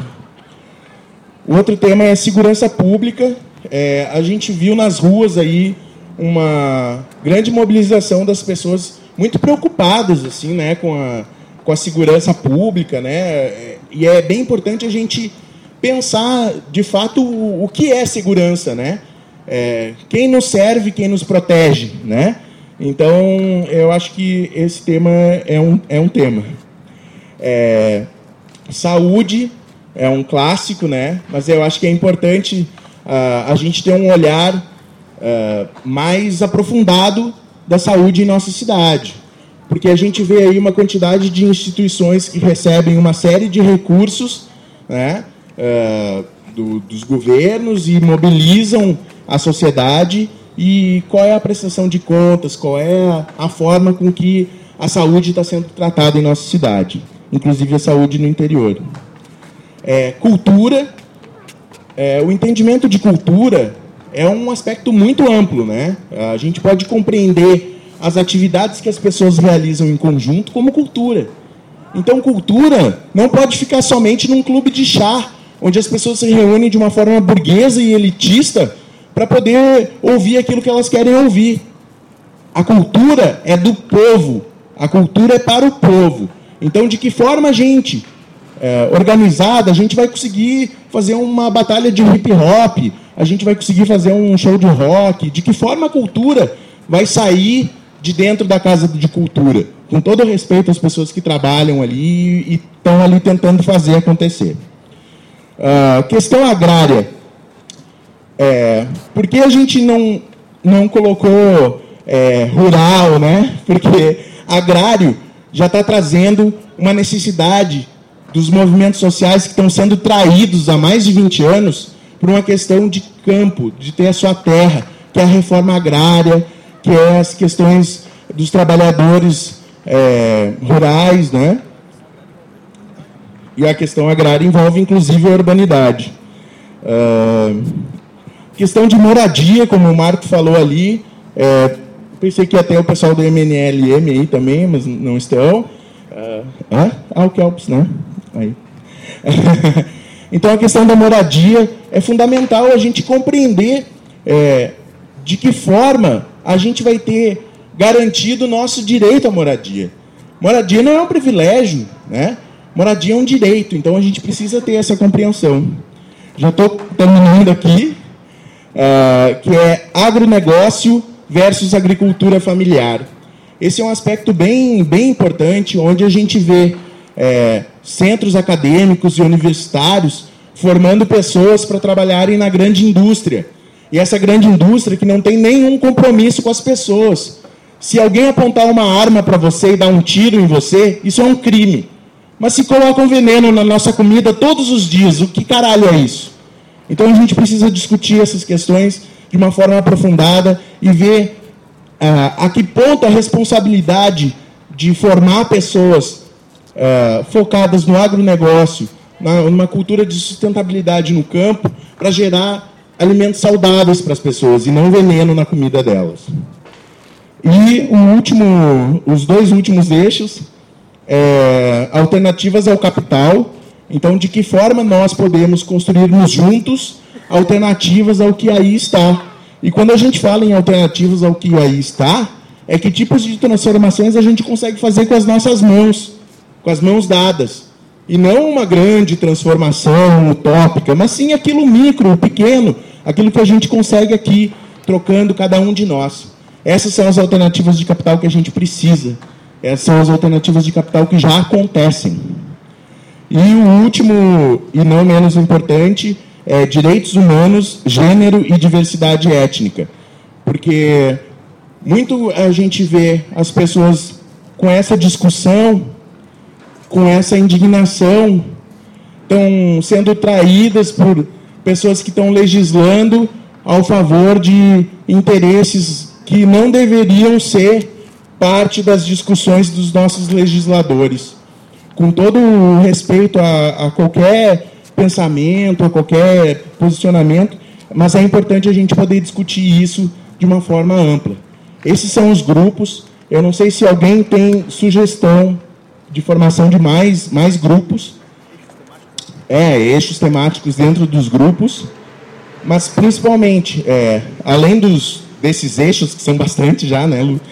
O outro tema é segurança pública. É, a gente viu nas ruas aí uma grande mobilização das pessoas muito preocupadas assim, né, com a, com a segurança pública, né? E é bem importante a gente pensar, de fato, o, o que é segurança, né? É, quem nos serve, quem nos protege, né? Então, eu acho que esse tema é um, é um tema. É, saúde é um clássico, né? Mas eu acho que é importante uh, a gente ter um olhar uh, mais aprofundado da saúde em nossa cidade. Porque a gente vê aí uma quantidade de instituições que recebem uma série de recursos, né, uh, do, dos governos e mobilizam a sociedade. E qual é a prestação de contas, qual é a, a forma com que a saúde está sendo tratada em nossa cidade, inclusive a saúde no interior. É, cultura, é, o entendimento de cultura é um aspecto muito amplo, né? A gente pode compreender as atividades que as pessoas realizam em conjunto como cultura. Então, cultura não pode ficar somente num clube de chá, onde as pessoas se reúnem de uma forma burguesa e elitista para poder ouvir aquilo que elas querem ouvir. A cultura é do povo, a cultura é para o povo. Então, de que forma a gente, é, organizada, a gente vai conseguir fazer uma batalha de hip-hop, a gente vai conseguir fazer um show de rock, de que forma a cultura vai sair de dentro da Casa de Cultura, com todo o respeito às pessoas que trabalham ali e estão ali tentando fazer acontecer. Uh, questão agrária. É, por que a gente não, não colocou é, rural, né? Porque agrário já está trazendo uma necessidade dos movimentos sociais que estão sendo traídos há mais de vinte anos por uma questão de campo, de ter a sua terra, que é a reforma agrária, que é as questões dos trabalhadores é, rurais, né? E a questão agrária envolve, inclusive, a urbanidade. Uh, questão de moradia, como o Marco falou ali, é, pensei que ia ter o pessoal do M N L M aí também, mas não estão. Uh, ah, ah, o Kelps, né? Aí. Então, a questão da moradia é fundamental a gente compreender é, de que forma a gente vai ter garantido o nosso direito à moradia. Moradia não é um privilégio, né? Moradia é um direito, então a gente precisa ter essa compreensão. Já estou terminando aqui, uh, que é agronegócio versus agricultura familiar. Esse é um aspecto bem, bem importante, onde a gente vê é, centros acadêmicos e universitários formando pessoas para trabalharem na grande indústria. E essa grande indústria que não tem nenhum compromisso com as pessoas. Se alguém apontar uma arma para você e dar um tiro em você, isso é um crime. Mas se colocam veneno na nossa comida todos os dias, o que caralho é isso? Então a gente precisa discutir essas questões de uma forma aprofundada e ver ah, a que ponto a responsabilidade de formar pessoas ah, focadas no agronegócio, na, numa cultura de sustentabilidade no campo, para gerar alimentos saudáveis para as pessoas e não veneno na comida delas. E o último, os dois últimos eixos, é, alternativas ao capital. Então, de que forma nós podemos construirmos juntos alternativas ao que aí está. E quando a gente fala em alternativas ao que aí está, é que tipos de transformações a gente consegue fazer com as nossas mãos, com as mãos dadas. E não uma grande transformação utópica, mas sim aquilo micro, pequeno, aquilo que a gente consegue aqui, trocando cada um de nós. Essas são as alternativas de capital que a gente precisa. Essas são as alternativas de capital que já acontecem. E o último, e não menos importante, é direitos humanos, gênero e diversidade étnica. Porque muito a gente vê as pessoas com essa discussão, com essa indignação, estão sendo traídas por pessoas que estão legislando ao favor de interesses que não deveriam ser parte das discussões dos nossos legisladores. Com todo o respeito a, a qualquer pensamento, a qualquer posicionamento, mas é importante a gente poder discutir isso de uma forma ampla. Esses são os grupos. Eu não sei se alguém tem sugestão de formação de mais, mais grupos. É, eixos temáticos dentro dos grupos, mas principalmente, é, além dos, desses eixos, que são bastante já, né, Lu?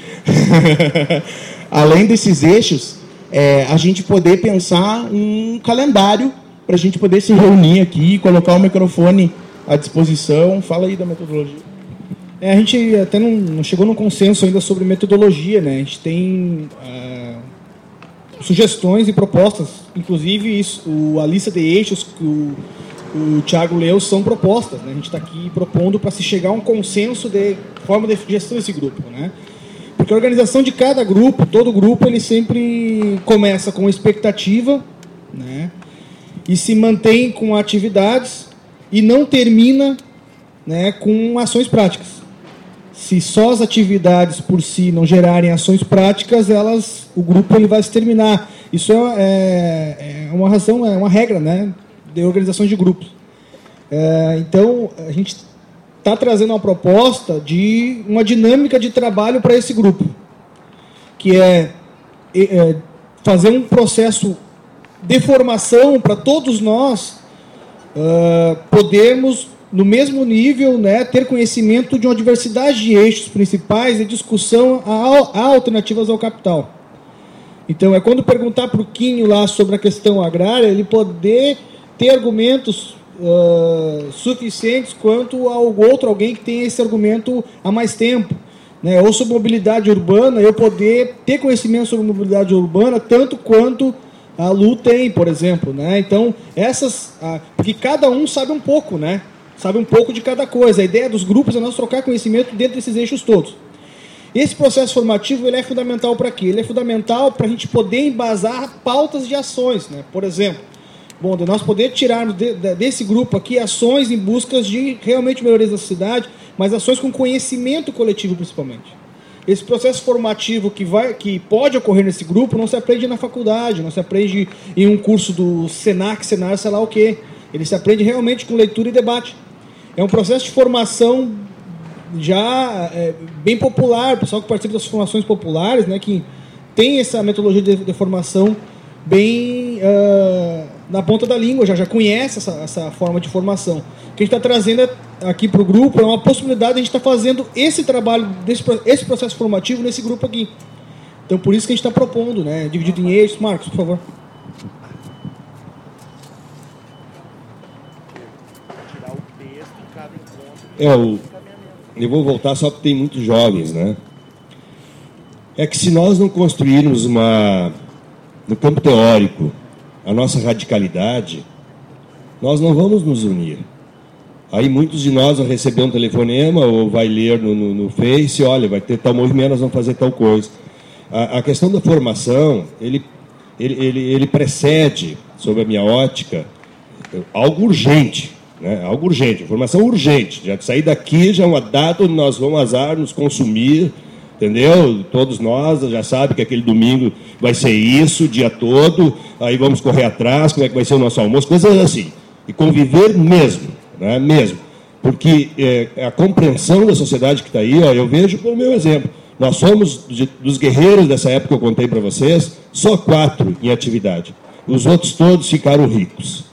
Além desses eixos, é, a gente poder pensar um calendário para a gente poder se reunir aqui, colocar o microfone à disposição. Fala aí da metodologia. É, a gente até não, não chegou num consenso ainda sobre metodologia, né? A gente tem uh, sugestões e propostas, inclusive isso, o, a lista de eixos que o, o Thiago leu são propostas, né? A gente está aqui propondo para se chegar a um consenso de forma de gestão desse grupo, né? Porque a organização de cada grupo, todo grupo, ele sempre começa com expectativa, né? E se mantém com atividades e não termina, né, com ações práticas. Se só as atividades por si não gerarem ações práticas, elas, o grupo ele vai se terminar. Isso é, é uma razão, é uma regra, né, de organização de grupos. É, então, a gente está trazendo uma proposta de uma dinâmica de trabalho para esse grupo, que é, é fazer um processo de formação para todos nós uh, podermos, no mesmo nível, né, ter conhecimento de uma diversidade de eixos principais de discussão a, a alternativas ao capital. Então, é quando perguntar para o Quinho lá sobre a questão agrária, ele poder ter argumentos uh, suficientes quanto ao outro alguém que tem esse argumento há mais tempo. Né? Ou sobre mobilidade urbana, eu poder ter conhecimento sobre mobilidade urbana tanto quanto a Lu tem, por exemplo. Né? Então, essas... Uh, porque cada um sabe um pouco, né? Sabe um pouco de cada coisa. A ideia dos grupos é nós trocar conhecimento dentro desses eixos todos. Esse processo formativo ele é fundamental para quê? Ele é fundamental para a gente poder embasar pautas de ações. Né? Por exemplo, bom, de nós poder tirarmos de, de, desse grupo aqui ações em busca de realmente melhorias da cidade, mas ações com conhecimento coletivo principalmente. Esse processo formativo que, vai, que pode ocorrer nesse grupo não se aprende na faculdade, não se aprende em um curso do Senac, Senar, sei lá o quê. Ele se aprende realmente com leitura e debate. É um processo de formação já é, bem popular, o pessoal que participa das formações populares, né, que tem essa metodologia de, de formação bem uh, na ponta da língua, já, já conhece essa, essa forma de formação. O que a gente está trazendo aqui para o grupo é uma possibilidade de a gente estar tá fazendo esse trabalho, desse, esse processo formativo nesse grupo aqui. Então, por isso que a gente está propondo, né, dividido em eixos. Marcos, por favor. É, o... eu vou voltar só porque tem muitos jovens, né? É que se nós não construirmos uma, no campo teórico a nossa radicalidade, nós não vamos nos unir. Aí muitos de nós vão receber um telefonema ou vai ler no, no, no Face, olha, vai ter tal movimento, nós vamos fazer tal coisa. A, a questão da formação, ele, ele, ele, ele precede, sob a minha ótica, algo urgente. Né? Algo urgente, informação urgente. Já sair daqui já é uma data onde nós vamos azar, nos consumir, entendeu? Todos nós já sabem que aquele domingo vai ser isso, o dia todo, aí vamos correr atrás, como é que vai ser o nosso almoço, coisas assim. E conviver mesmo, né? Mesmo. Porque é, a compreensão da sociedade que está aí, ó, eu vejo pelo meu exemplo. Nós somos, de, dos guerreiros dessa época que eu contei para vocês, só quatro em atividade. Os outros todos ficaram ricos.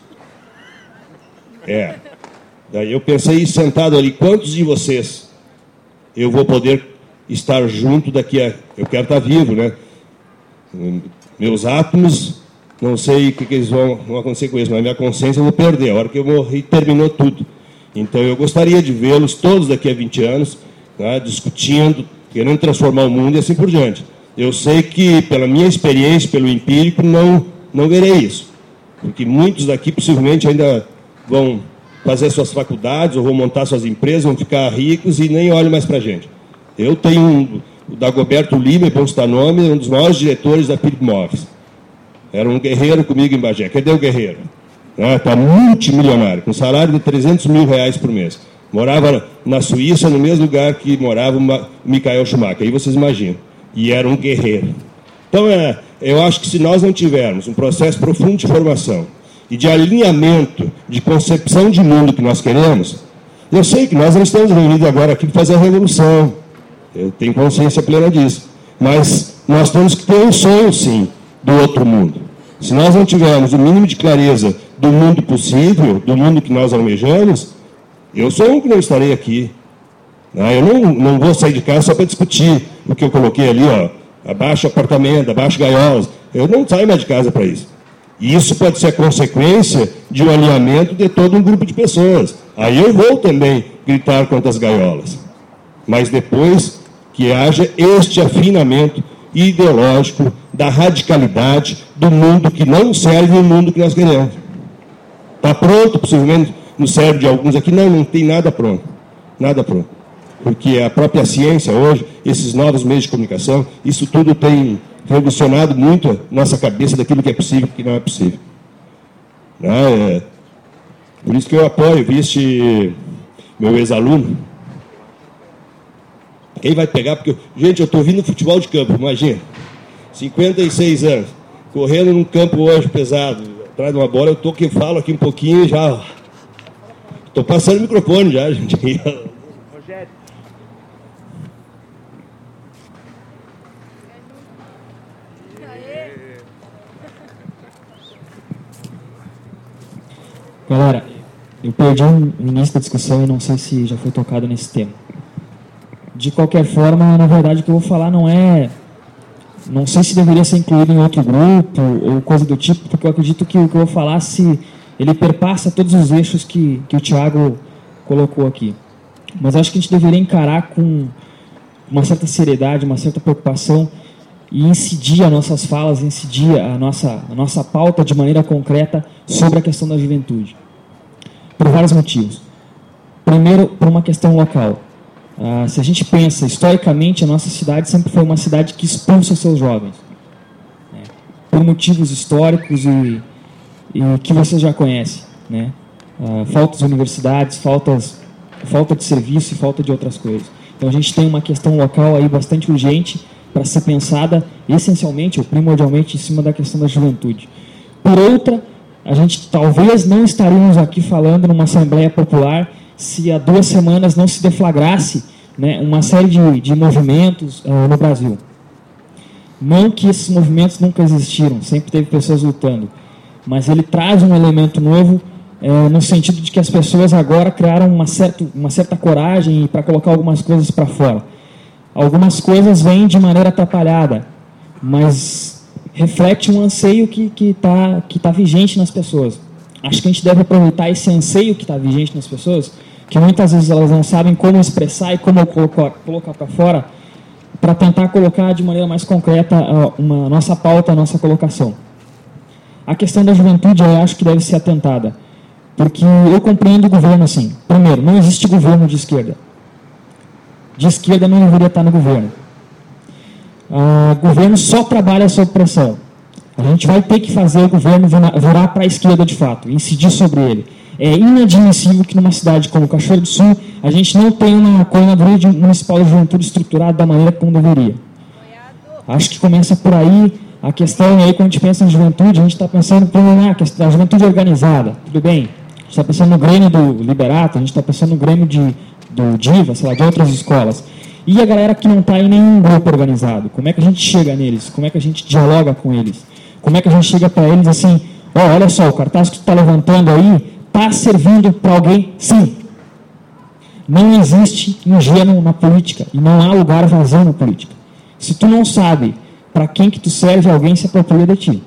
É. Daí eu pensei, sentado ali, quantos de vocês eu vou poder estar junto daqui a... Eu quero estar vivo, né? Meus átomos, não sei o que, que eles vão, vão acontecer com isso, mas minha consciência eu vou perder. A hora que eu morri, terminou tudo. Então eu gostaria de vê-los todos daqui a vinte anos, né, discutindo, querendo transformar o mundo e assim por diante. Eu sei que, pela minha experiência, pelo empírico, não, não verei isso. Porque muitos daqui possivelmente ainda vão fazer suas faculdades ou vão montar suas empresas, vão ficar ricos e nem olham mais para a gente. Eu tenho um, o Dagoberto Lima, bom citar nome, um dos maiores diretores da Philip Morris. Era um guerreiro comigo em Bagé. Cadê o guerreiro? Está multimilionário, com salário de trezentos mil reais por mês. Morava na Suíça, no mesmo lugar que morava o Michael Schumacher. Aí vocês imaginam. E era um guerreiro. Então, é, eu acho que se nós não tivermos um processo profundo de formação e de alinhamento, de concepção de mundo que nós queremos, eu sei que nós não estamos reunidos agora aqui para fazer a revolução. Eu tenho consciência plena disso. Mas nós temos que ter um sonho, sim, do outro mundo. Se nós não tivermos o mínimo de clareza do mundo possível, do mundo que nós almejamos, eu sou um que não estarei aqui. Eu não, não vou sair de casa só para discutir o que eu coloquei ali, ó, abaixo apartamento, abaixo gaiolas. Eu não saio mais de casa para isso. E isso pode ser a consequência de um alinhamento de todo um grupo de pessoas. Aí eu vou também gritar contra as gaiolas. Mas depois que haja este afinamento ideológico da radicalidade do mundo que não serve o mundo que nós queremos. Está pronto, possivelmente, no cérebro de alguns aqui? Não, não tem nada pronto. Nada pronto. Porque a própria ciência hoje, esses novos meios de comunicação, isso tudo tem revolucionado muito a nossa cabeça daquilo que é possível e que não é possível. É, por isso que eu apoio, viste meu ex-aluno. Quem vai pegar? Porque, gente, eu estou vindo futebol de campo, imagina. cinquenta e seis anos, correndo num campo hoje pesado, atrás de uma bola, eu estou que falo aqui um pouquinho e já. Estou passando o microfone já, gente. Rogério. Galera, eu perdi o início da discussão e não sei se já foi tocado nesse tema. De qualquer forma, na verdade, o que eu vou falar não é... Não sei se deveria ser incluído em outro grupo ou coisa do tipo, porque eu acredito que o que eu vou falar, se ele perpassa todos os eixos que, que o Thiago colocou aqui. Mas acho que a gente deveria encarar com uma certa seriedade, uma certa preocupação e incidir as nossas falas, incidir a nossa, a nossa pauta de maneira concreta sobre a questão da juventude. Por vários motivos. Primeiro, por uma questão local. Ah, se a gente pensa, historicamente, a nossa cidade sempre foi uma cidade que expulsa seus jovens. Né? Por motivos históricos e, e que vocês já conhecem. Né? Ah, faltas de universidades, faltas, falta de serviço e falta de outras coisas. Então a gente tem uma questão local aí bastante urgente para ser pensada essencialmente ou primordialmente em cima da questão da juventude. Por outra, a gente talvez não estaríamos aqui falando numa Assembleia Popular se há duas semanas não se deflagrasse, né, uma série de, de movimentos uh, no Brasil. Não que esses movimentos nunca existiram, sempre teve pessoas lutando, mas ele traz um elemento novo uh, no sentido de que as pessoas agora criaram uma, certa, uma certa coragem para colocar algumas coisas para fora. Algumas coisas vêm de maneira atrapalhada, mas reflete um anseio que está que tá vigente nas pessoas. Acho que a gente deve aproveitar esse anseio que está vigente nas pessoas, que muitas vezes elas não sabem como expressar e como colocar, colocar para fora, para tentar colocar de maneira mais concreta uma nossa pauta, a nossa colocação. A questão da juventude, eu acho que deve ser atentada, porque eu compreendo o governo assim. Primeiro, não existe governo de esquerda. De esquerda não deveria estar no governo. O governo só trabalha sob pressão. A gente vai ter que fazer o governo virar para a esquerda de fato, incidir sobre ele. É inadmissível que numa cidade como Cachoeiro do Sul a gente não tenha uma coordenadoria municipal de juventude estruturada da maneira como deveria. Acho que começa por aí a questão, e aí quando a gente pensa em juventude, a gente está pensando na questão da juventude organizada, tudo bem. A gente está pensando no Grêmio do Liberato, a gente está pensando no Grêmio de, do Diva, sei lá, de outras escolas. E a galera que não está em nenhum grupo organizado, como é que a gente chega neles? Como é que a gente dialoga com eles? Como é que a gente chega para eles assim, ó, oh, olha só, o cartaz que tu está levantando aí está servindo para alguém? Sim. Não existe ingênuo na política e não há lugar vazio na política. Se tu não sabe para quem que tu serve, alguém se apropria de ti.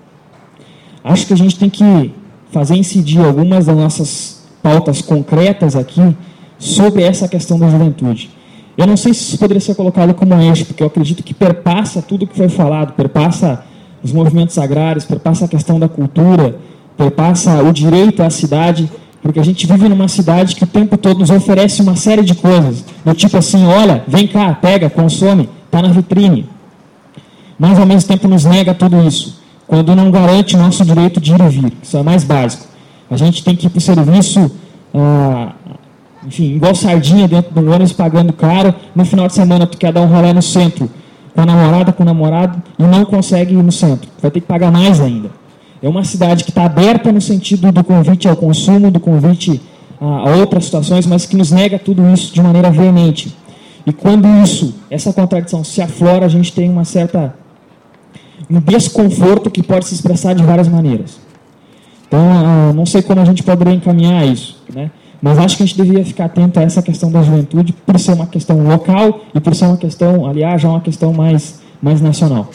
Acho que a gente tem que fazer incidir algumas das nossas pautas concretas aqui sobre essa questão da juventude. Eu não sei se isso poderia ser colocado como eixo, porque eu acredito que perpassa tudo o que foi falado, perpassa os movimentos agrários, perpassa a questão da cultura, perpassa o direito à cidade, porque a gente vive numa cidade que o tempo todo nos oferece uma série de coisas, do tipo assim, olha, vem cá, pega, consome, está na vitrine. Mas ao mesmo tempo nos nega tudo isso, quando não garante o nosso direito de ir e vir, isso é mais básico. A gente tem que ir para o serviço, ah, enfim, igual sardinha dentro do ônibus, pagando caro, no final de semana tu quer dar um rolê no centro, com a namorada, com o namorado, e não consegue ir no centro, vai ter que pagar mais ainda. É uma cidade que está aberta no sentido do convite ao consumo, do convite a, a outras situações, mas que nos nega tudo isso de maneira veemente. E quando isso, essa contradição se aflora, a gente tem uma certa, um desconforto que pode se expressar de várias maneiras. Então, uh, não sei como a gente poderia encaminhar isso, né? Mas acho que a gente deveria ficar atento a essa questão da juventude, por ser uma questão local e por ser uma questão, aliás, já uma questão mais, mais nacional.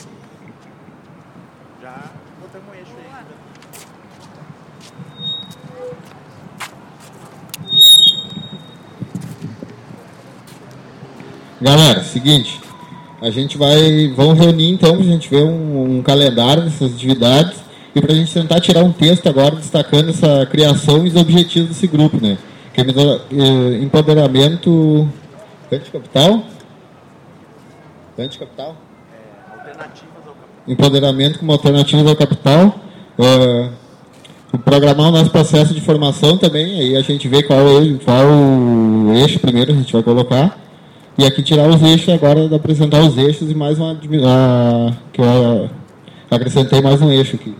Galera, seguinte, a gente vai, vamos reunir então, para a gente ver um, um calendário dessas atividades e para a gente tentar tirar um texto agora destacando essa criação e os objetivos desse grupo, né? Que é empoderamento anticapital? Anticapital? É, alternativas ao capital. Empoderamento como alternativas ao capital. Uh, programar o nosso processo de formação também, aí a gente vê qual, qual o eixo primeiro a gente vai colocar. E aqui tirar os eixos agora, apresentar os eixos e mais uma... A, que eu acrescentei mais um eixo aqui.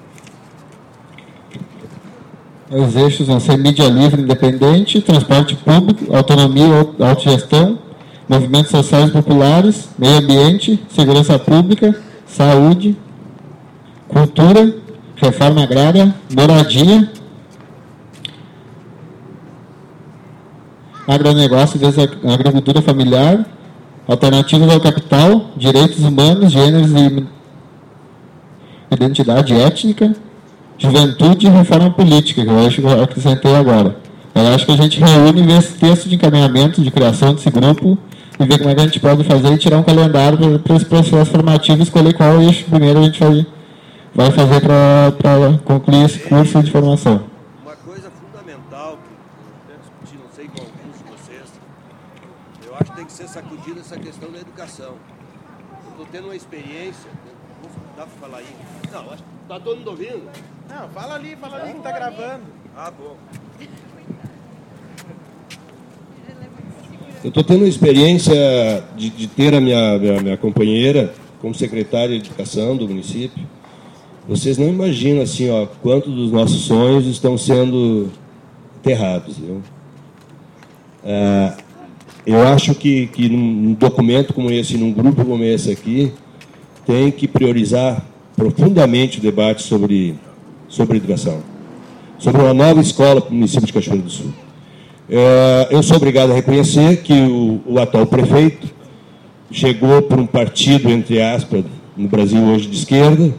Os eixos vão ser mídia livre independente, transporte público, autonomia e autogestão, movimentos sociais populares, meio ambiente, segurança pública, saúde, cultura, reforma agrária, moradia agronegócio desde a agricultura familiar, alternativas ao capital, direitos humanos, gêneros e identidade étnica, juventude e reforma política, que eu acho que eu acrescentei agora. Eu acho que a gente reúne esse texto de encaminhamento, de criação desse grupo, e ver como é que a gente pode fazer e tirar um calendário para esse processo formativo, escolher qual eixo primeiro a gente vai, vai fazer para concluir esse curso de formação. Uma coisa fundamental, que eu até discuti, não sei com alguns de vocês, eu acho que tem que ser sacudida essa questão da educação. Eu estou tendo uma experiência, dá para falar aí? Não, acho que está todo mundo ouvindo? Não, fala ali, fala ali que está gravando. Ah, bom. Eu estou tendo a experiência de, de ter a minha, minha, minha companheira como secretária de Educação do município. Vocês não imaginam assim, ó, quanto dos nossos sonhos estão sendo enterrados. Viu? Ah, eu acho que, que num documento como esse, num grupo como esse aqui, tem que priorizar profundamente o debate sobre, sobre educação, sobre uma nova escola para o município de Cachoeira do Sul. Eu sou obrigado a reconhecer que o, o atual prefeito chegou por um partido, entre aspas, no Brasil hoje de esquerda,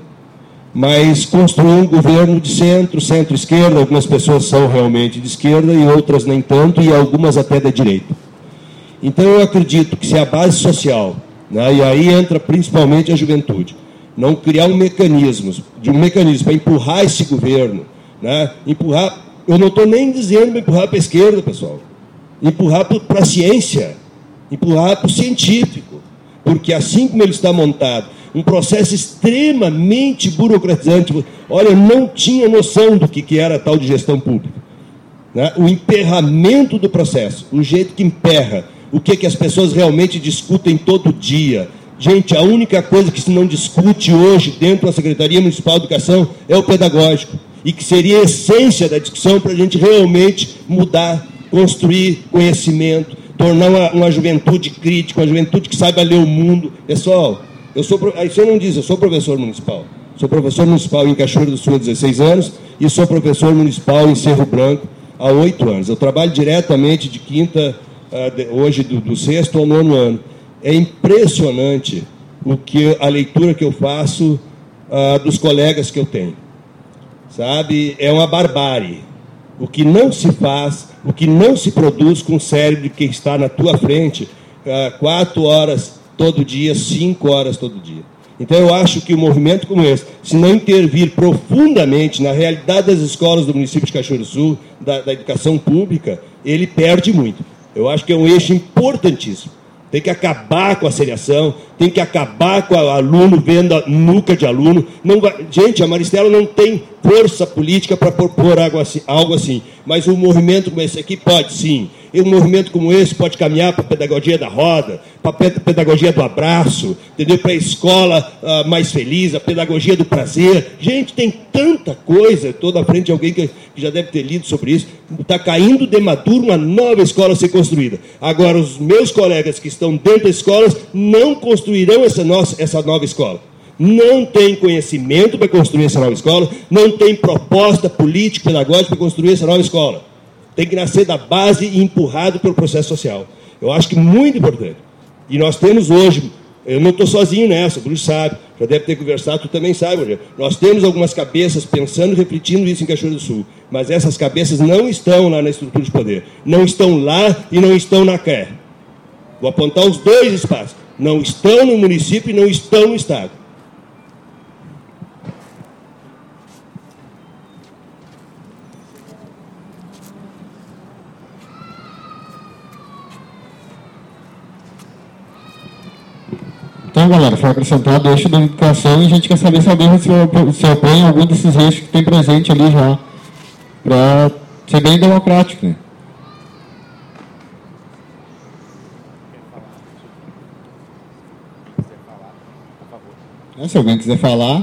mas construiu um governo de centro, centro-esquerda. Algumas pessoas são realmente de esquerda e outras nem tanto, e algumas até da direita. Então eu acredito que se a base social, né, e aí entra principalmente a juventude, não criar um mecanismo, de um mecanismo para empurrar esse governo, né, empurrar... Eu não estou nem dizendo empurrar para a esquerda, pessoal. Empurrar para a ciência. Empurrar para o científico. Porque assim como ele está montado, um processo extremamente burocratizante. Olha, eu não tinha noção do que, que era tal de gestão pública. Né? O emperramento do processo, o jeito que emperra, o que, que as pessoas realmente discutem todo dia. Gente, a única coisa que se não discute hoje dentro da Secretaria Municipal de Educação é o pedagógico. E que seria a essência da discussão para a gente realmente mudar, construir conhecimento, tornar uma, uma juventude crítica, uma juventude que saiba ler o mundo. Pessoal, eu sou, aí você não diz, eu sou professor municipal. Sou professor municipal em Cachoeira do Sul há dezesseis anos e sou professor municipal em Cerro Branco há oito anos. Eu trabalho diretamente de quinta, hoje do, do sexto ao nono ano. É impressionante o que, a leitura que eu faço uh, dos colegas que eu tenho. Sabe, é uma barbárie. O que não se faz, o que não se produz com o cérebro de quem está na tua frente, uh, quatro horas todo dia, cinco horas todo dia. Então eu acho que um movimento como esse, se não intervir profundamente na realidade das escolas do município de Cachoeira do Sul, da, da educação pública, ele perde muito. Eu acho que é um eixo importantíssimo. Tem que acabar com a seriação, tem que acabar com o aluno vendo a nuca de aluno. Não vai... Gente, a Maristela não tem força política para propor algo assim, algo assim, mas um movimento como esse aqui pode, sim. E um movimento como esse pode caminhar para a pedagogia da roda, para a pedagogia do abraço, entendeu? Para a escola uh, mais feliz, a pedagogia do prazer. Gente, tem tanta coisa. Estou na frente de alguém que, que já deve ter lido sobre isso. Está caindo de maduro uma nova escola a ser construída. Agora, os meus colegas que estão dentro das escolas não construirão essa, nossa, essa nova escola. Não tem conhecimento para construir essa nova escola, não tem proposta política, pedagógica para construir essa nova escola. Tem que nascer da base e empurrado pelo processo social. Eu acho que muito importante. E nós temos hoje, eu não estou sozinho nessa, o Bruce sabe, já deve ter conversado, tu também sabe, Rogério. Nós temos algumas cabeças pensando e refletindo isso em Cachoeira do Sul, mas essas cabeças não estão lá na estrutura de poder, não estão lá e não estão na C A E. Vou apontar os dois espaços. Não estão no município e não estão no Estado. Então, galera, foi acrescentado o eixo da educação e a gente quer saber se alguém se opõe a algum desses eixos que tem presente ali já, para ser bem democrático, né? É, se alguém quiser falar.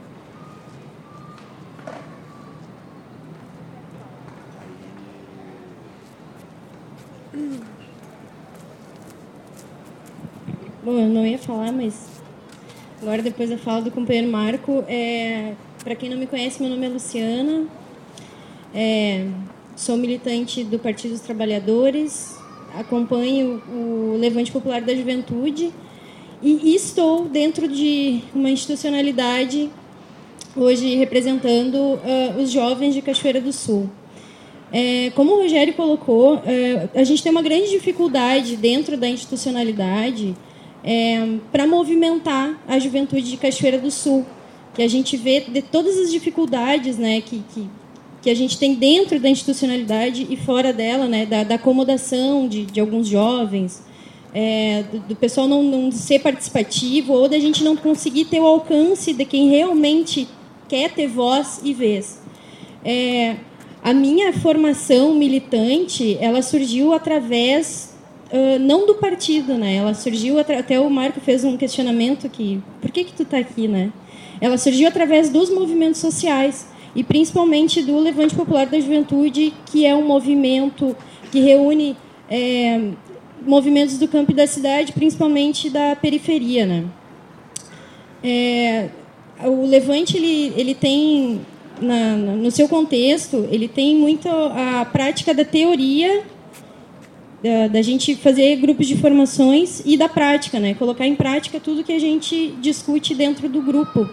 Bom, eu não ia falar, mas agora depois da fala do companheiro Marco, é, para quem não me conhece, meu nome é Luciana, é, sou militante do Partido dos Trabalhadores, acompanho o Levante Popular da Juventude e estou dentro de uma institucionalidade hoje representando uh, os jovens de Cachoeira do Sul. É, como o Rogério colocou, é, a gente tem uma grande dificuldade dentro da institucionalidade é, para movimentar a juventude de Cachoeira do Sul, que a gente vê de todas as dificuldades, né, que, que, que a gente tem dentro da institucionalidade e fora dela, né, da, da acomodação de, de alguns jovens, é, do, do pessoal não, não ser participativo ou da gente não conseguir ter o alcance de quem realmente quer ter voz e vez. É, a minha formação militante, ela surgiu através, uh, não do partido, né? Ela surgiu, até o Marco fez um questionamento que, por que que tu está aqui, né? Ela surgiu através dos movimentos sociais e principalmente do Levante Popular da Juventude, que é um movimento que reúne é, movimentos do campo e da cidade, principalmente da periferia, né? É, o Levante, ele, ele tem, na, no seu contexto, ele tem muito a prática da teoria, da, da gente fazer grupos de formações e da prática, né? Colocar em prática tudo que a gente discute dentro do grupo.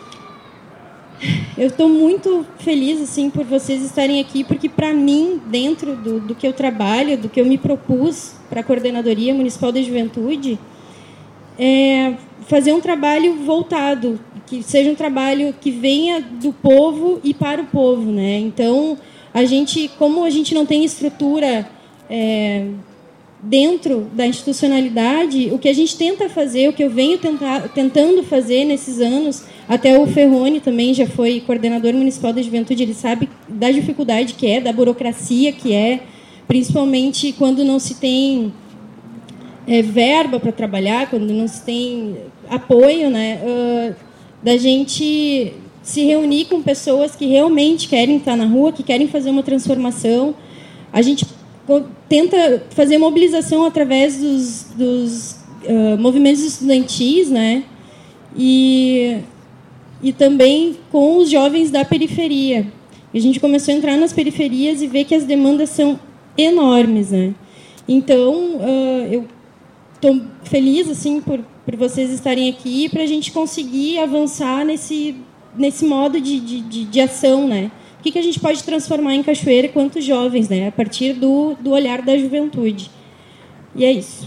Eu estou muito feliz assim, por vocês estarem aqui, porque, para mim, dentro do, do que eu trabalho, do que eu me propus para a Coordenadoria Municipal da Juventude, é fazer um trabalho voltado, que seja um trabalho que venha do povo e para o povo, né? Então, a gente, como a gente não tem estrutura é, dentro da institucionalidade, o que a gente tenta fazer, o que eu venho tentar, tentando fazer nesses anos, até o Ferroni também já foi coordenador municipal da juventude, ele sabe da dificuldade que é, da burocracia que é, principalmente quando não se tem é, verba para trabalhar, quando não se tem apoio, né, uh, da gente se reunir com pessoas que realmente querem estar na rua, que querem fazer uma transformação. A gente tenta fazer mobilização através dos, dos uh, movimentos estudantis, né, e, e também com os jovens da periferia. A gente começou a entrar nas periferias e ver que as demandas são enormes, né. Então, uh, eu estou feliz assim, por, por vocês estarem aqui, para a gente conseguir avançar nesse, nesse modo de, de, de ação, né? O que, que a gente pode transformar em Cachoeira quanto jovens, né? A partir do, do olhar da juventude. E é isso.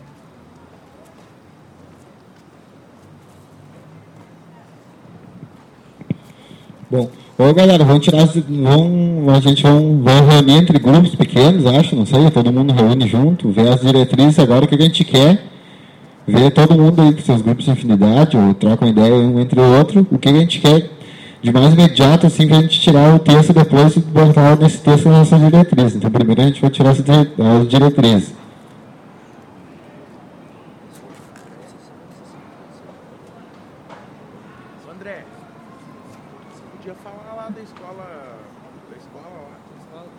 Bom, ô galera, vamos tirar, vamos, a gente vão, vai reunir entre grupos pequenos, acho, não sei, todo mundo reúne junto, ver as diretrizes agora, o que a gente quer, ver todo mundo aí com seus grupos de afinidade, ou troca uma ideia um entre o outro, o que a gente quer de mais imediato, assim, para a gente tirar o texto depois e botar nesse texto as nossas diretrizes. Então, primeiro a gente vai tirar as diretrizes. André, você podia falar lá da escola, da escola lá, da escola.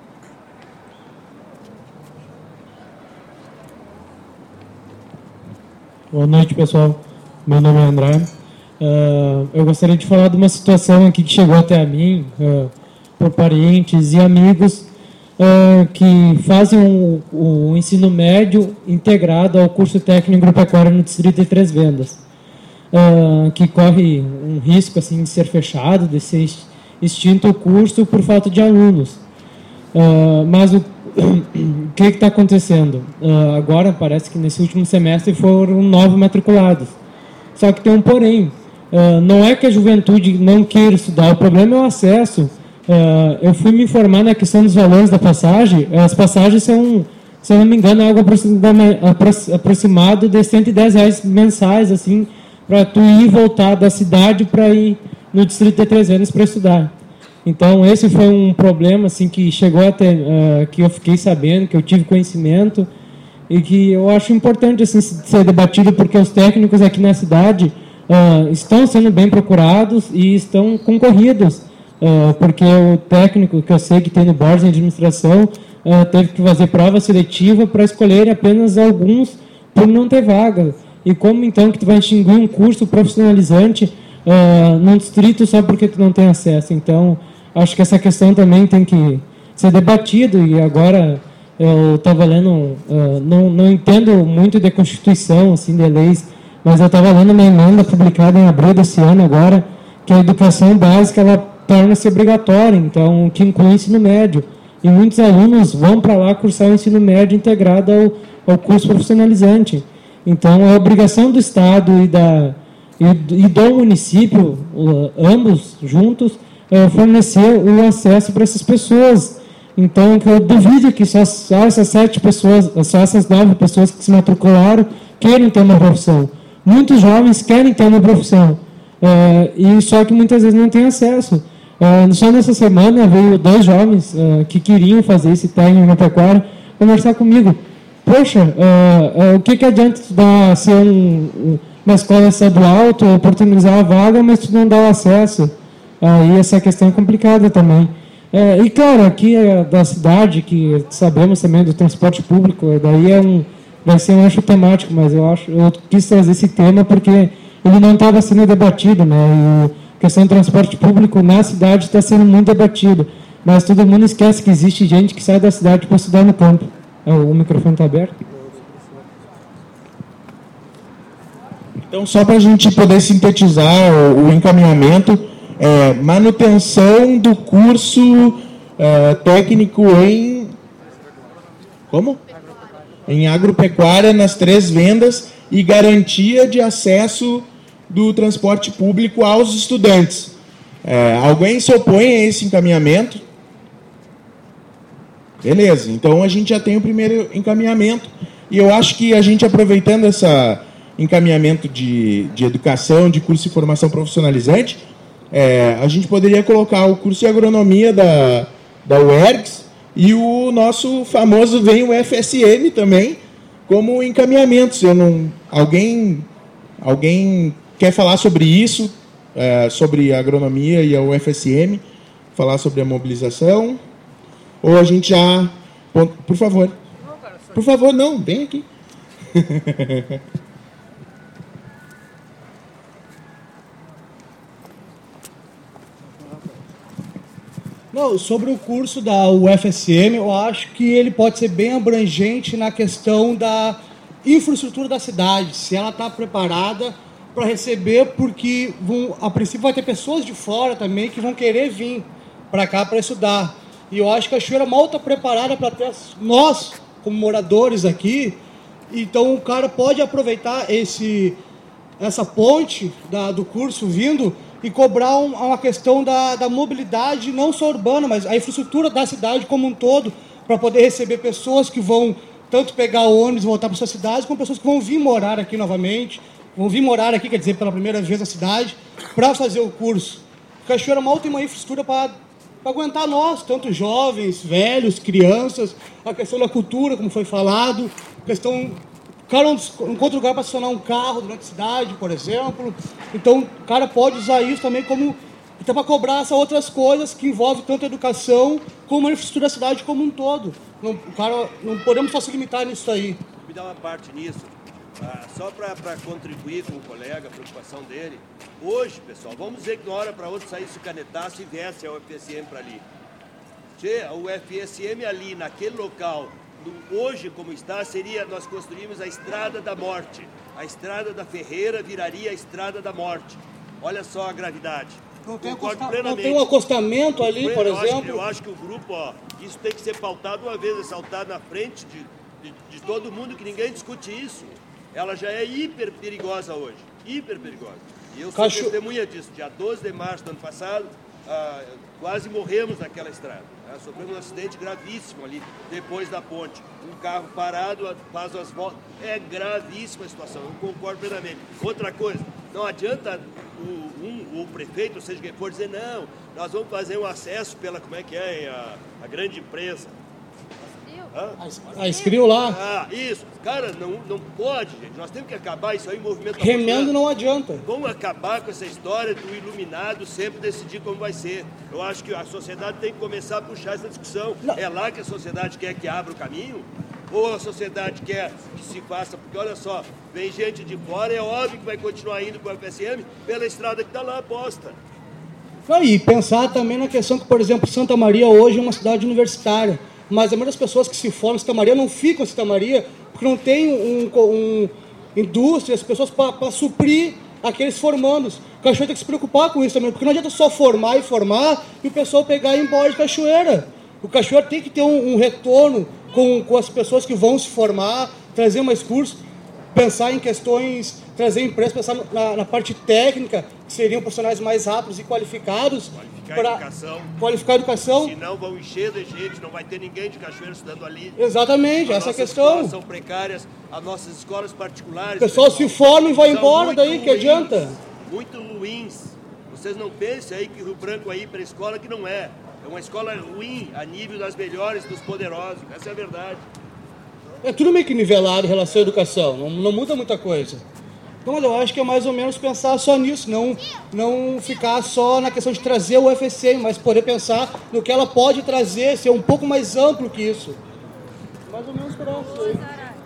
Boa noite, pessoal. Meu nome é André. Uh, eu gostaria de falar de uma situação aqui que chegou até a mim, uh, por parentes e amigos uh, que fazem o um, um ensino médio integrado ao curso técnico agropecuário no distrito de Três Vendas, uh, que corre um risco assim, de ser fechado, de ser extinto o curso por falta de alunos. Uh, mas o, o que está acontecendo? Uh, agora parece que nesse último semestre foram nove matriculados. Só que tem um porém. Uh, não é que a juventude não queira estudar, o problema é o acesso. Uh, eu fui me informar na questão dos valores da passagem. As passagens são, se eu não me engano, é algo aproximado de cento e dez reais mensais, assim, para tu ir e voltar da cidade para ir no distrito de Três Vendas para estudar. Então, esse foi um problema assim, que chegou até, uh, que eu fiquei sabendo, que eu tive conhecimento, e que eu acho importante assim, ser debatido, porque os técnicos aqui na cidade uh, estão sendo bem procurados e estão concorridos, uh, porque o técnico que eu sei que tem no board de administração uh, teve que fazer prova seletiva para escolher apenas alguns por não ter vaga. E como então que tu vai extinguir um curso profissionalizante uh, num distrito só porque tu não tem acesso? Então, acho que essa questão também tem que ser debatida, e agora eu estava lendo, uh, não, não entendo muito de Constituição, assim, de leis, mas eu estava lendo uma emenda publicada em abril desse ano agora, que a educação básica, ela torna-se obrigatória, então, que inclui o ensino médio. E muitos alunos vão para lá cursar o ensino médio integrado ao, ao curso profissionalizante. Então, é obrigação do Estado e, da, e, e do município, uh, ambos juntos, uh, fornecer o acesso para essas pessoas. Então, que eu duvido que só, só essas sete pessoas, só essas nove pessoas que se matricularam queiram ter uma profissão. Muitos jovens querem ter uma profissão, uh, e só que muitas vezes não têm acesso. Uh, só nessa semana veio dois jovens uh, que queriam fazer esse técnico na pecuária conversar comigo. Poxa, uh, uh, o que, que adianta estudar, ser um, uma escola estadual, tu oportunizar a vaga, mas tu não dá o acesso? Aí uh, essa questão é complicada também. Uh, e claro, aqui é da cidade, que sabemos também do transporte público, daí é um, vai ser um eixo temático, mas eu, acho, eu quis trazer esse tema porque ele não estava sendo debatido, né? E, a questão do transporte público na cidade está sendo muito debatido, mas todo mundo esquece que existe gente que sai da cidade para estudar no campo. O microfone está aberto. Então, só para a gente poder sintetizar o, o encaminhamento, é, manutenção do curso é, técnico em... Como? Em agropecuária nas três vendas e garantia de acesso do transporte público aos estudantes. É, alguém se opõe a esse encaminhamento? Beleza, então a gente já tem o primeiro encaminhamento, e eu acho que a gente, aproveitando esse encaminhamento de, de educação, de curso de formação profissionalizante, é, a gente poderia colocar o curso de agronomia da, da U E R G S e o nosso famoso vem o F S M também, como encaminhamentos. Eu não, alguém... alguém quer falar sobre isso, é, sobre a agronomia e a U F S M, falar sobre a mobilização? Ou a gente já... Por favor. Por favor, não, vem aqui. Não, sobre o curso da U F S M, eu acho que ele pode ser bem abrangente na questão da infraestrutura da cidade, se ela está preparada para receber, porque vão, a princípio vai ter pessoas de fora também que vão querer vir para cá para estudar. E eu acho que a Cachoeira mal está preparada para ter nós, como moradores aqui. Então o cara pode aproveitar esse, essa ponte da, do curso vindo e cobrar um, uma questão da, da mobilidade, não só urbana, mas a infraestrutura da cidade como um todo, para poder receber pessoas que vão tanto pegar o ônibus e voltar para suas cidades, como pessoas que vão vir morar aqui novamente, vão vir morar aqui, quer dizer, pela primeira vez na cidade, para fazer o curso. Cachoeira mal tem uma infraestrutura para aguentar nós, tanto jovens, velhos, crianças, a questão da cultura, como foi falado, a questão... O cara não encontra lugar para estacionar um carro durante a cidade, por exemplo. Então, o cara pode usar isso também como... Até para cobrar essas outras coisas que envolvem tanto a educação como a infraestrutura da cidade como um todo. Não, o cara, não podemos só se limitar nisso aí. Me dá uma parte nisso. Ah, só para contribuir com o colega, a preocupação dele. Hoje, pessoal, vamos dizer que de uma hora para outra saísse o canetaço e viesse a U F S M para ali. Tchê, a U F S M ali, naquele local, hoje como está, seria, nós construímos a Estrada da Morte. A Estrada da Ferreira viraria a Estrada da Morte. Olha só a gravidade. Não tem, acosta... não tem um acostamento ali, por eu exemplo? Acho, eu acho que o grupo, ó, isso tem que ser pautado uma vez, ressaltado na frente de, de, de todo mundo, que ninguém discute isso. Ela já é hiper perigosa hoje, hiper perigosa. E eu sou Cacho... testemunha disso. Dia doze de março do ano passado, ah, quase morremos naquela estrada. Ah, sofremos um acidente gravíssimo ali, depois da ponte. Um carro parado, faz as voltas. É gravíssima a situação, eu concordo plenamente. Outra coisa, não adianta o, um, o prefeito, ou seja, quem for, dizer, não, nós vamos fazer um acesso pela, como é que é, a, a grande empresa. A Escriu lá? Ah, isso. Cara, não, não pode, gente. Nós temos que acabar isso aí em movimento. Remendo não adianta. Vamos acabar com essa história do iluminado sempre decidir como vai ser. Eu acho que a sociedade tem que começar a puxar essa discussão. Não. É lá que a sociedade quer que abra o caminho? Ou a sociedade quer que se faça? Porque, olha só, vem gente de fora, é óbvio que vai continuar indo para o F S M pela estrada que está lá posta. E pensar também na questão que, por exemplo, Santa Maria hoje é uma cidade universitária. mas a maioria das pessoas que se formam em Santa Maria não ficam em Santa Maria porque não tem um, um indústrias, pessoas para suprir aqueles formandos. O Cachoeira tem que se preocupar com isso também, porque não adianta só formar e formar e o pessoal pegar e ir embora de Cachoeira. O Cachoeira tem que ter um, um retorno com, com as pessoas que vão se formar, trazer mais cursos, pensar em questões, trazer empresas, pensar na, na parte técnica, que seriam profissionais mais rápidos e qualificados. Qualificar a educação. Qualificar a educação. Senão vão encher de gente, não vai ter ninguém de Cachoeira estudando ali. Exatamente, essa é a questão. As escolas são precárias, as nossas escolas particulares. O pessoal, pessoal se forma e vai embora, daí ruins, que adianta? Muito ruins. Vocês não pensem aí que Rio Branco aí para a escola que não é. É uma escola ruim a nível das melhores, dos poderosos. Essa é a verdade. É tudo meio que nivelado em relação à educação, não, não muda muita coisa. Então, mas eu acho que é mais ou menos pensar só nisso, não, não ficar só na questão de trazer o U F S M, mas poder pensar no que ela pode trazer, ser um pouco mais amplo que isso. Mais ou menos por isso aí.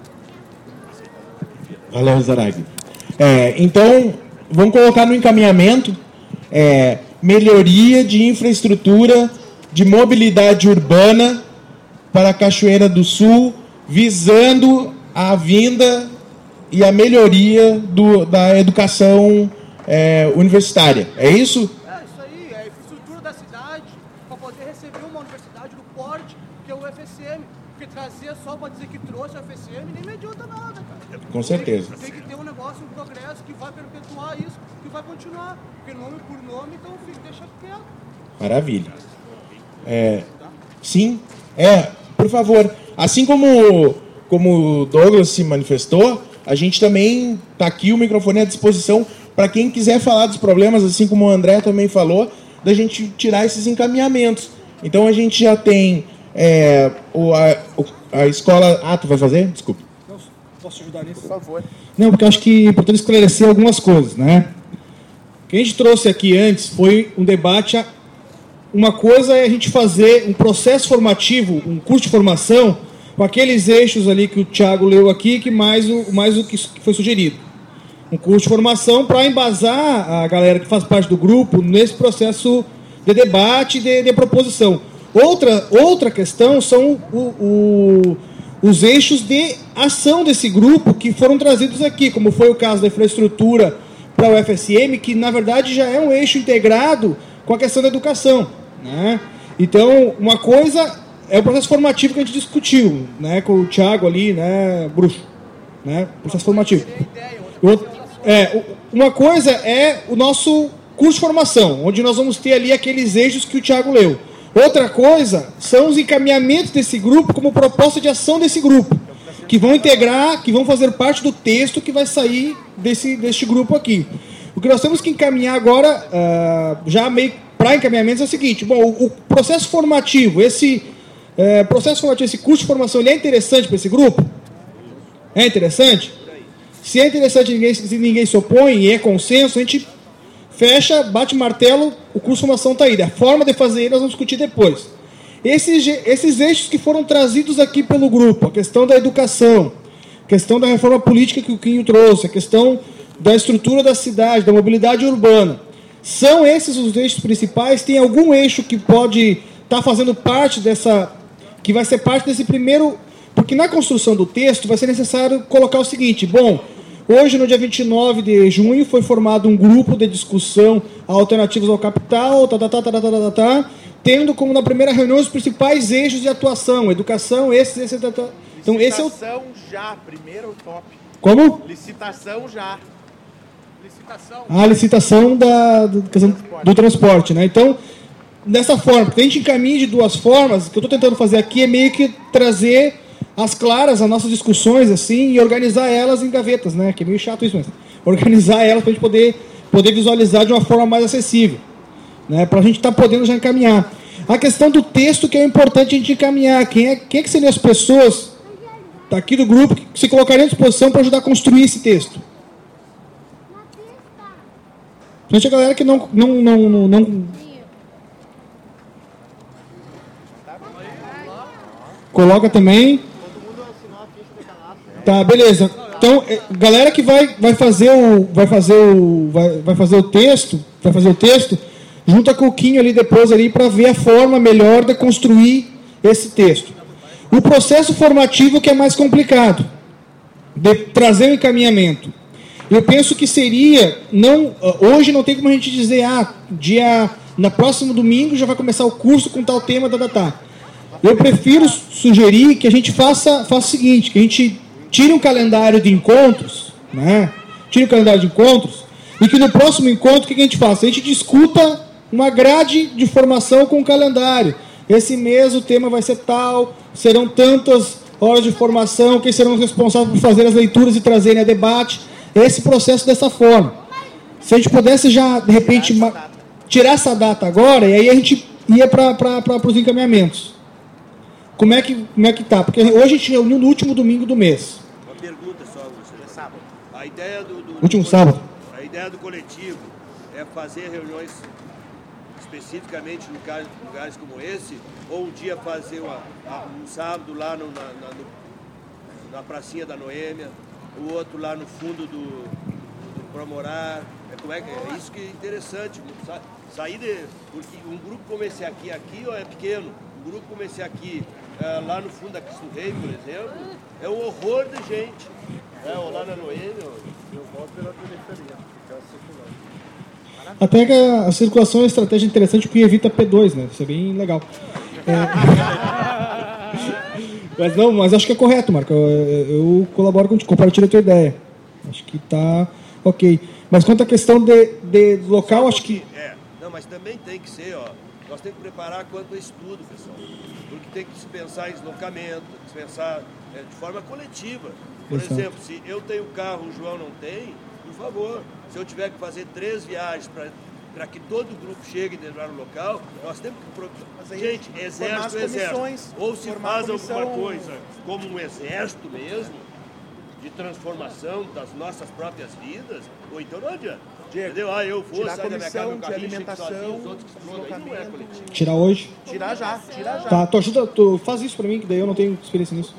Valeu, Zarag. É, então, vamos colocar no encaminhamento é, melhoria de infraestrutura de mobilidade urbana para a Cachoeira do Sul, visando a vinda e a melhoria do, da educação é, universitária. É isso? É isso aí, é a infraestrutura da cidade para poder receber uma universidade do porte, que é o U F S M. Porque trazer só para dizer que trouxe o U F S M nem me adianta nada, cara. Com certeza. Tem, tem que ter um negócio, um progresso que vai perpetuar isso, que vai continuar. Porque nome por nome, então fica, deixa quieto. Maravilha. É, sim, é, por favor. Assim como, como o Douglas se manifestou, a gente também está aqui, o microfone à disposição para quem quiser falar dos problemas, assim como o André também falou, da gente tirar esses encaminhamentos. Então a gente já tem é, o, a, a escola... Ah, tu vai fazer? Desculpa. Posso te ajudar nisso? Por favor. Não, porque eu acho que é importante esclarecer algumas coisas, né? O que a gente trouxe aqui antes foi um debate... A... Uma coisa é a gente fazer um processo formativo, um curso de formação, com aqueles eixos ali que o Thiago leu aqui, que mais o, mais o que foi sugerido. Um curso de formação para embasar a galera que faz parte do grupo nesse processo de debate e de, de proposição. Outra, outra questão são o, o, os eixos de ação desse grupo que foram trazidos aqui, como foi o caso da infraestrutura para o U F S M, que na verdade já é um eixo integrado com a questão da educação, né? Então, uma coisa é o processo formativo que a gente discutiu, né, com o Thiago ali, né, Bruxo, né, processo formativo. É, uma coisa é o nosso curso de formação, onde nós vamos ter ali aqueles eixos que o Thiago leu. Outra coisa são os encaminhamentos desse grupo como proposta de ação desse grupo, que vão integrar, que vão fazer parte do texto que vai sair desse, deste grupo aqui. O que nós temos que encaminhar agora, uh, já meio para encaminhamentos, é o seguinte: bom, o, o processo formativo, esse uh, processo formativo, esse curso de formação, ele é interessante para esse grupo? É interessante? Se é interessante, ninguém, se ninguém se opõe e é consenso, a gente fecha, bate martelo, o curso de formação está aí. A forma de fazer ele nós vamos discutir depois. Esses, esses eixos que foram trazidos aqui pelo grupo, a questão da educação, a questão da reforma política que o Quinho trouxe, a questão da estrutura da cidade, da mobilidade urbana, são esses os eixos principais? Tem algum eixo que pode estar tá fazendo parte dessa, que vai ser parte desse primeiro... Porque na construção do texto vai ser necessário colocar o seguinte: bom, hoje, no dia vinte e nove de junho, foi formado um grupo de discussão alternativas ao capital, tá, tá, tá, tá, tá, tá, tá, tendo como na primeira reunião os principais eixos de atuação, educação, esses, esses, tá, tá. Então, esse é o... Licitação já, primeiro top. Como? Licitação já. Licitação. A licitação da, do, transporte. do transporte, né? Então, dessa forma, porque a gente encaminha de duas formas, o que eu estou tentando fazer aqui é meio que trazer as claras, as nossas discussões, assim, e organizar elas em gavetas, né? Que é meio chato isso, mas organizar elas para a gente poder, poder visualizar de uma forma mais acessível, né? Para a gente estar tá podendo já encaminhar. A questão do texto que é importante a gente encaminhar. Quem é, quem é que seriam as pessoas daqui do grupo que se colocariam à disposição para ajudar a construir esse texto? Gente, a galera que não... não, não, não, não coloca também. Tá, beleza. Então, galera que vai, vai fazer o vai fazer o vai, vai fazer o texto, vai fazer o texto, junta com o Quinho ali depois ali para ver a forma melhor de construir esse texto. O processo formativo que é mais complicado, de trazer um encaminhamento. Eu penso que seria, não, hoje não tem como a gente dizer, ah, dia, na próximo domingo já vai começar o curso com tal tema, da data. Eu prefiro sugerir que a gente faça, faça o seguinte, que a gente tire um calendário de encontros, né? Tire o calendário de encontros, e que no próximo encontro, o que a gente faça? A gente discuta uma grade de formação com o calendário. Esse mês o tema vai ser tal, serão tantas horas de formação, quem serão os responsáveis por fazer as leituras e trazerem a debate. Esse processo dessa forma. Se a gente pudesse já, de repente, tirar essa data, tirar essa data agora, e aí a gente ia para os encaminhamentos. Como é que como é que tá? Porque hoje a gente reuniu no último domingo do mês. Uma pergunta só, Lúcio. É sábado. A ideia do, do último do, sábado. A ideia do coletivo é fazer reuniões especificamente em lugares, lugares como esse, ou um dia fazer uma, um sábado lá no, na, na, no, na pracinha da Noêmia, o outro lá no fundo do, do Promorar. É, como é, que, é isso que é interessante. Sa, sair de. Porque um grupo como esse aqui, aqui ó, é pequeno. Um grupo como esse aqui, é, lá no fundo da Cristo Rei, por exemplo, é um horror de gente. É, ou lá na Noêmia. Eu volto pela periferia, ficar circulando. Até que a, a circulação é uma estratégia interessante porque evita P dois, né? Isso é bem legal. É... mas não, mas acho que é correto, Marco. Eu, eu colaboro contigo, compartilho a tua ideia. Acho que tá ok. Mas quanto à questão de, de local, acho que... É, não, mas também tem que ser, ó, nós temos que preparar quanto a estudo, pessoal. Porque tem que se pensar em deslocamento, tem que se pensar é, de forma coletiva. Por Exato. exemplo, se eu tenho carro, o João não tem, por favor, se eu tiver que fazer três viagens para que todo o grupo chegue e entrar no local, nós temos que... Gente, exército, exército. Ou se faz alguma coisa como um exército mesmo, de transformação das nossas próprias vidas, ou então não adianta. Diego, entendeu? Ah, eu vou sair da minha casa, meu carrinho, chego sozinho, os outros que explodam, aí não é coletivo. Tirar hoje? Tirar já, tirar já. Tá, tu ajuda, tu faz isso pra mim, que daí eu não tenho experiência nisso.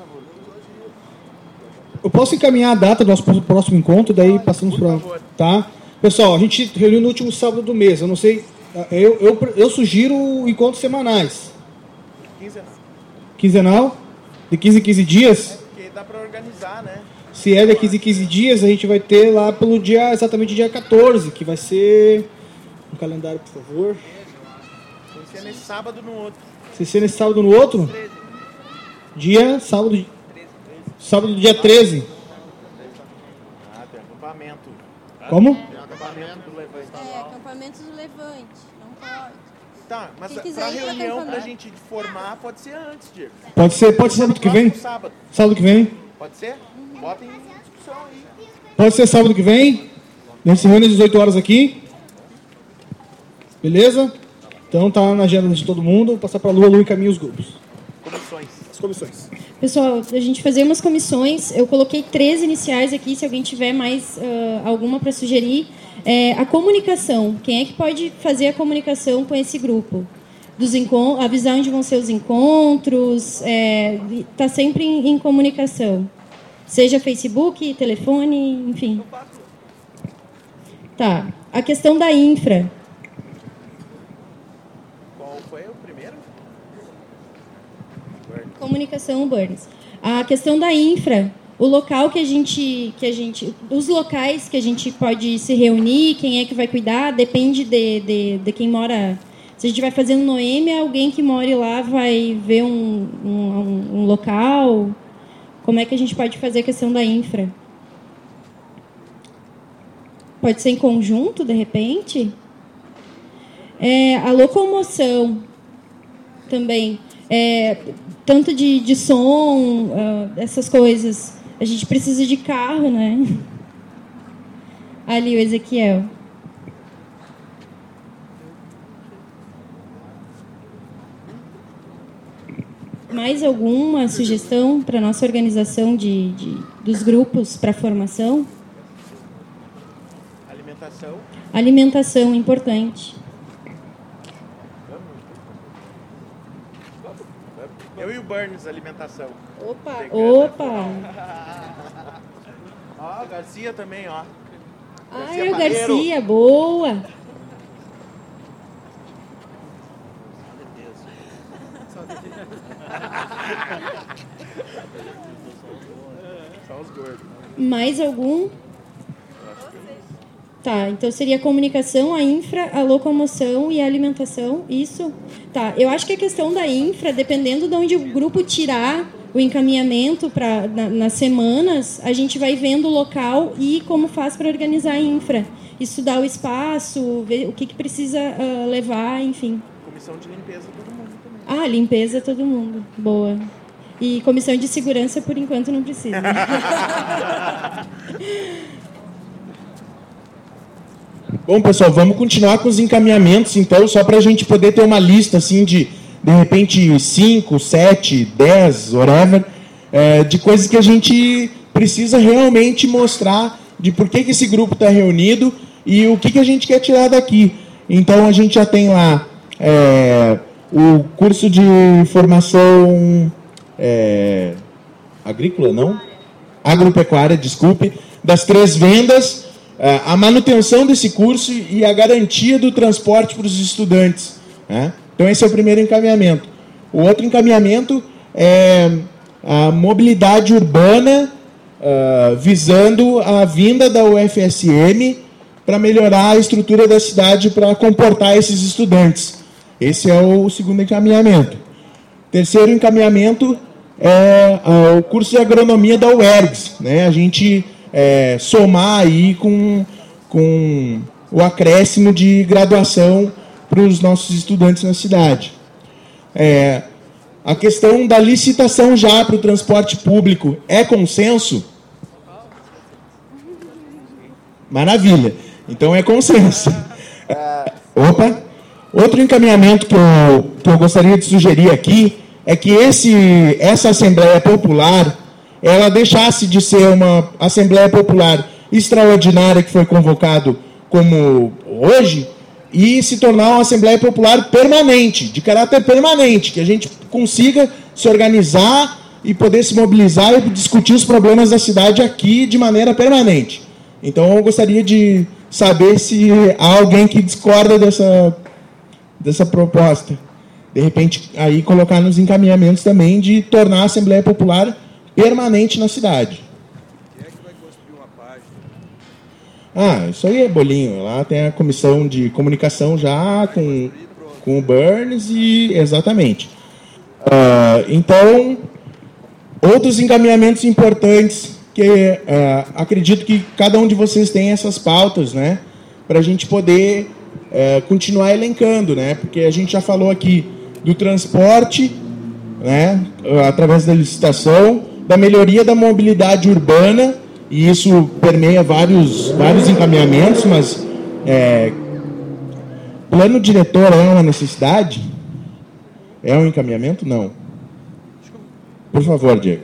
Eu posso encaminhar a data do nosso próximo encontro, daí passamos para... Tá? Pessoal, a gente reuniu no último sábado do mês, eu não sei... Eu, eu, eu sugiro encontros semanais. Quinzenal. Quinzenal? De quinze em quinze dias? É porque dá para organizar, né? Se é de quinze em quinze dias, a gente vai ter lá pelo dia, exatamente dia quatorze, que vai ser... Um calendário, por favor. Tem que ser nesse sábado no outro. Se ser nesse sábado no outro? Dia, sábado... Sábado, dia treze. Ah, tem acampamento. Como? Tem acampamento do Levante. É, acampamento do Levante. Não pode. Tá, mas Quem pra quiser ir pra reunião, pra acampamento. gente formar, pode ser antes, Diego. Pode ser, pode ser sábado que vem? Sábado. Sábado que vem? Pode ser? Bota em discussão aí. Pode ser sábado que vem. A gente se reúne às dezoito horas aqui. Beleza? Então tá na agenda de todo mundo. Vou passar pra Lu, a Lu encaminha os grupos. Comissões. As comissões. Pessoal, a gente fazer umas comissões. Eu coloquei três iniciais aqui, se alguém tiver mais uh, alguma para sugerir. É, a comunicação. Quem é que pode fazer a comunicação com esse grupo? Dos encont- avisar onde vão ser os encontros. Está é, sempre em, em comunicação. Seja Facebook, telefone, enfim. Tá. A questão da infra. Qual foi o primeiro? Comunicação Burns. A questão da infra, o local que a gente, que a gente, os locais que a gente pode se reunir, quem é que vai cuidar, depende de, de, de quem mora. Se a gente vai fazer no Noêmia, alguém que more lá vai ver um, um, um local. Como é que a gente pode fazer a questão da infra? Pode ser em conjunto, de repente? É, a locomoção também. É, tanto de, de som, uh, essas coisas. A gente precisa de carro, né? Ali o Ezequiel. Mais alguma sugestão para a nossa organização de, de, dos grupos para formação? Alimentação. Alimentação, importante. Eu e o Burns, alimentação. Opa! Pegando. Opa! Ó, Garcia também, ó. Ai, o Garcia, boa! Mais algum? Tá, então seria a comunicação, a infra, a locomoção e a alimentação, isso? Tá, eu acho que a questão da infra, dependendo de onde o grupo tirar o encaminhamento pra, na, nas semanas, a gente vai vendo o local e como faz para organizar a infra. Estudar o espaço, ver o que, que precisa uh, levar, enfim. Comissão de limpeza todo mundo também. Ah, limpeza todo mundo, boa. E comissão de segurança, por enquanto, não precisa. Bom, pessoal, vamos continuar com os encaminhamentos, então, só para a gente poder ter uma lista, assim, de, de repente, cinco, sete, dez, whatever, é, de coisas que a gente precisa realmente mostrar de por que, que esse grupo está reunido e o que, que a gente quer tirar daqui. Então, a gente já tem lá é, o curso de formação é, agrícola, não? Agropecuária, desculpe, das três vendas, a manutenção desse curso e a garantia do transporte para os estudantes, né? Então, esse é o primeiro encaminhamento. O outro encaminhamento é a mobilidade urbana, uh, visando a vinda da U F S M para melhorar a estrutura da cidade para comportar esses estudantes. Esse é o segundo encaminhamento. Terceiro encaminhamento é uh, o curso de agronomia da U E R G S, né? A gente É, somar aí com, com o acréscimo de graduação para os nossos estudantes na cidade. É, a questão da licitação já para o transporte público é consenso? Maravilha. Então é consenso. É, opa! Outro encaminhamento que eu, que eu gostaria de sugerir aqui é que esse, essa Assembleia Popular ela deixasse de ser uma Assembleia Popular extraordinária que foi convocado como hoje e se tornar uma Assembleia Popular permanente, de caráter permanente, que a gente consiga se organizar e poder se mobilizar e discutir os problemas da cidade aqui de maneira permanente. Então, eu gostaria de saber se há alguém que discorda dessa, dessa proposta. De repente, aí colocar nos encaminhamentos também de tornar a Assembleia Popular permanente na cidade. Quem é que vai construir uma página? Ah, isso aí é bolinho. Lá tem a comissão de comunicação já com, com o Burns e... Exatamente. Uh, então, outros encaminhamentos importantes que uh, acredito que cada um de vocês tem essas pautas, né? Para a gente poder uh, continuar elencando, né? Porque a gente já falou aqui do transporte, né? Através da licitação, da melhoria da mobilidade urbana, e isso permeia vários, vários encaminhamentos, mas é, plano diretor é uma necessidade? É um encaminhamento? Não. Por favor, Diego.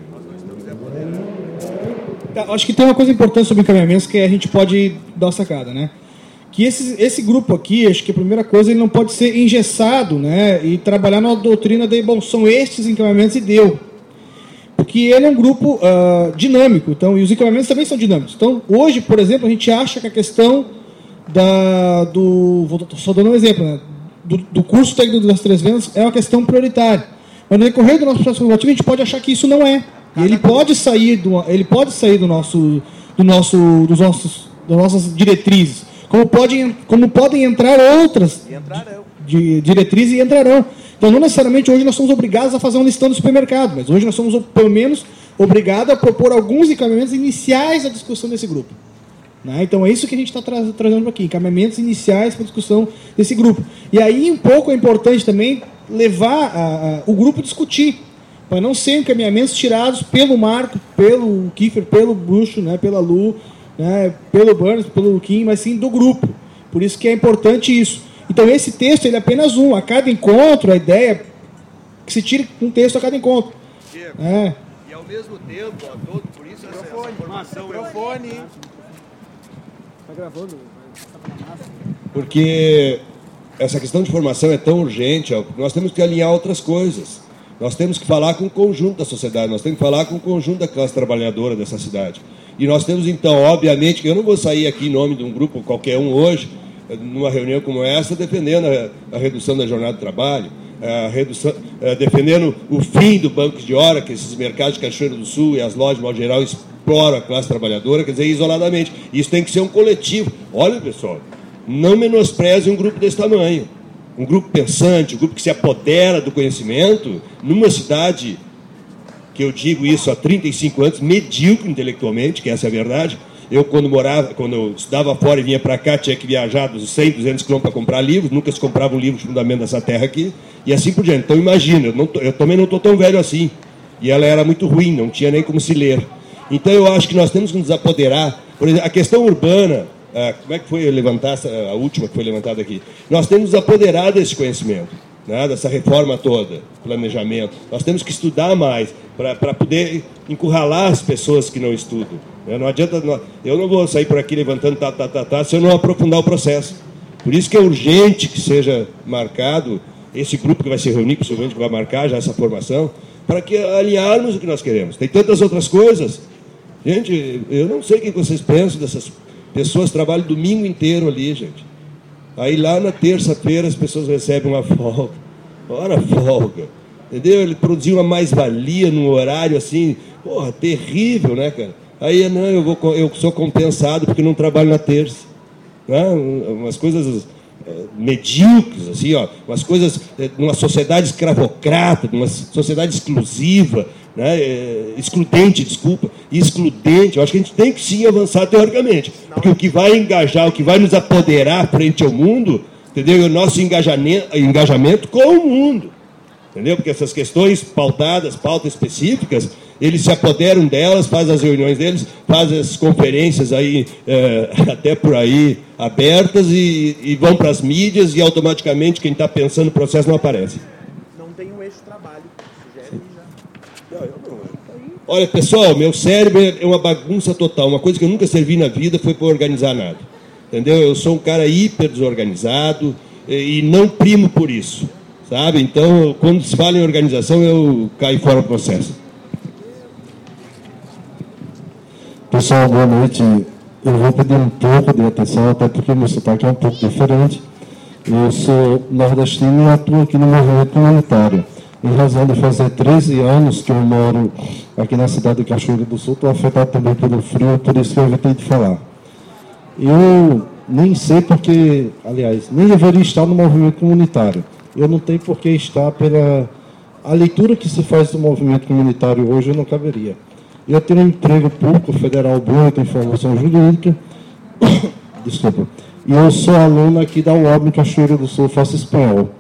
Acho que tem uma coisa importante sobre encaminhamentos que a gente pode dar uma sacada, né? Que esse, esse grupo aqui, acho que a primeira coisa, ele não pode ser engessado, né? E trabalhar na doutrina de, bom, são estes encaminhamentos e deu. Porque ele é um grupo uh, dinâmico, então, e os encaminhamentos também são dinâmicos. Então, hoje, por exemplo, a gente acha que a questão da, do... Vou só dando um exemplo, né? Do, do curso técnico das três vendas é uma questão prioritária. Mas no decorrer do nosso processo formativo, a gente pode achar que isso não é. E ele pode sair do, ele pode sair do nosso, do nosso, dos nossos, das nossas diretrizes. Como, pode, como podem entrar outras de, diretrizes e entrarão. Então, não necessariamente hoje nós somos obrigados a fazer um listão do supermercado, mas hoje nós somos, pelo menos, obrigados a propor alguns encaminhamentos iniciais da discussão desse grupo. Né? Então, é isso que a gente está tra trazendo aqui, encaminhamentos iniciais para a discussão desse grupo. E aí, um pouco é importante também levar a, a, o grupo a discutir, para não ser encaminhamentos tirados pelo Marco, pelo Kiefer, pelo Bruxo, né, pela Lu, né, pelo Burns, pelo Kim, mas sim do grupo. Por isso que é importante isso. Então, esse texto ele é apenas um. A cada encontro, a ideia é que se tire um texto a cada encontro. Diego, é. E ao mesmo tempo, ó, todo, por isso essa, essa formação... Microfone. Está gravando? Porque essa questão de formação é tão urgente, ó, nós temos que alinhar outras coisas. Nós temos que falar com o conjunto da sociedade, nós temos que falar com o conjunto da classe trabalhadora dessa cidade. E nós temos, então, obviamente, que eu não vou sair aqui em nome de um grupo qualquer um hoje, numa reunião como essa, defendendo a, a redução da jornada de trabalho, a redução, a, defendendo o fim do banco de hora, que esses mercados de Cachoeiro do Sul e as lojas, de modo geral, imploro à classe trabalhadora, quer dizer, isoladamente. Isso tem que ser um coletivo. Olha, pessoal, não menospreze um grupo desse tamanho. Um grupo pensante, um grupo que se apodera do conhecimento, numa cidade, que eu digo isso há trinta e cinco anos, medíocre intelectualmente, que essa é a verdade. Eu, quando morava, quando eu estudava fora e vinha para cá, tinha que viajar dos cem, duzentos quilômetros para comprar livros, nunca se comprava um livro de fundamento dessa terra aqui, e assim por diante. Então, imagina, eu, não tô, eu também não estou tão velho assim, e ela era muito ruim, não tinha nem como se ler. Então, eu acho que nós temos que nos apoderar. Por exemplo, a questão urbana, ah, como é que foi levantar, a última que foi levantada aqui? Nós temos que nos apoderar desse conhecimento, né, dessa reforma toda, planejamento. Nós temos que estudar mais para poder encurralar as pessoas que não estudam. Né? Não adianta, eu não vou sair por aqui levantando tá, tá, tá, tá, se eu não aprofundar o processo. Por isso que é urgente que seja marcado esse grupo que vai se reunir, possivelmente que vai marcar já essa formação, para que alinharmos o que nós queremos. Tem tantas outras coisas. Gente, eu não sei o que vocês pensam dessas pessoas que trabalham o domingo inteiro ali, gente. Aí lá na terça-feira as pessoas recebem uma folga. Ora, folga. Entendeu? Ele produziu uma mais-valia num horário assim, porra, terrível, né, cara? Aí, não, eu, vou, eu sou compensado porque não trabalho na terça. Né? Umas coisas é, medíocres, assim, ó, umas coisas é, numa sociedade escravocrata, numa sociedade exclusiva, né, é, excludente, desculpa, excludente. Eu acho que a gente tem que sim avançar teoricamente, porque o que vai engajar, o que vai nos apoderar frente ao mundo, entendeu? É o nosso engajamento, engajamento com o mundo, entendeu? Porque essas questões pautadas, pautas específicas, eles se apoderam delas, fazem as reuniões deles, fazem as conferências aí, é, até por aí, abertas, e, e vão para as mídias, e automaticamente quem está pensando no processo não aparece. Não tem um eixo trabalho. Sugere já. Não, eu não. Olha, pessoal, meu cérebro é uma bagunça total. Uma coisa que eu nunca servi na vida foi para organizar nada. Entendeu? Eu sou um cara hiper desorganizado e não primo por isso. Sabe? Então, quando se fala em organização, eu caio fora do processo. Pessoal, boa noite. Eu vou pedir um pouco de atenção, até porque meu sotaque é um pouco diferente. Eu sou nordestino e atuo aqui no movimento comunitário. Em razão de fazer treze anos que eu moro aqui na cidade de Cachoeira do Sul, estou afetado também pelo frio, por isso que eu evitei de falar. Eu nem sei porque, aliás, nem deveria estar no movimento comunitário. Eu não tenho por que estar pela... A leitura que se faz do movimento comunitário hoje, eu não caberia. Eu tenho um emprego público federal bom, tenho formação jurídica, desculpa, e eu sou aluno aqui da U O B em Cachoeira do Sul, faço espanhol.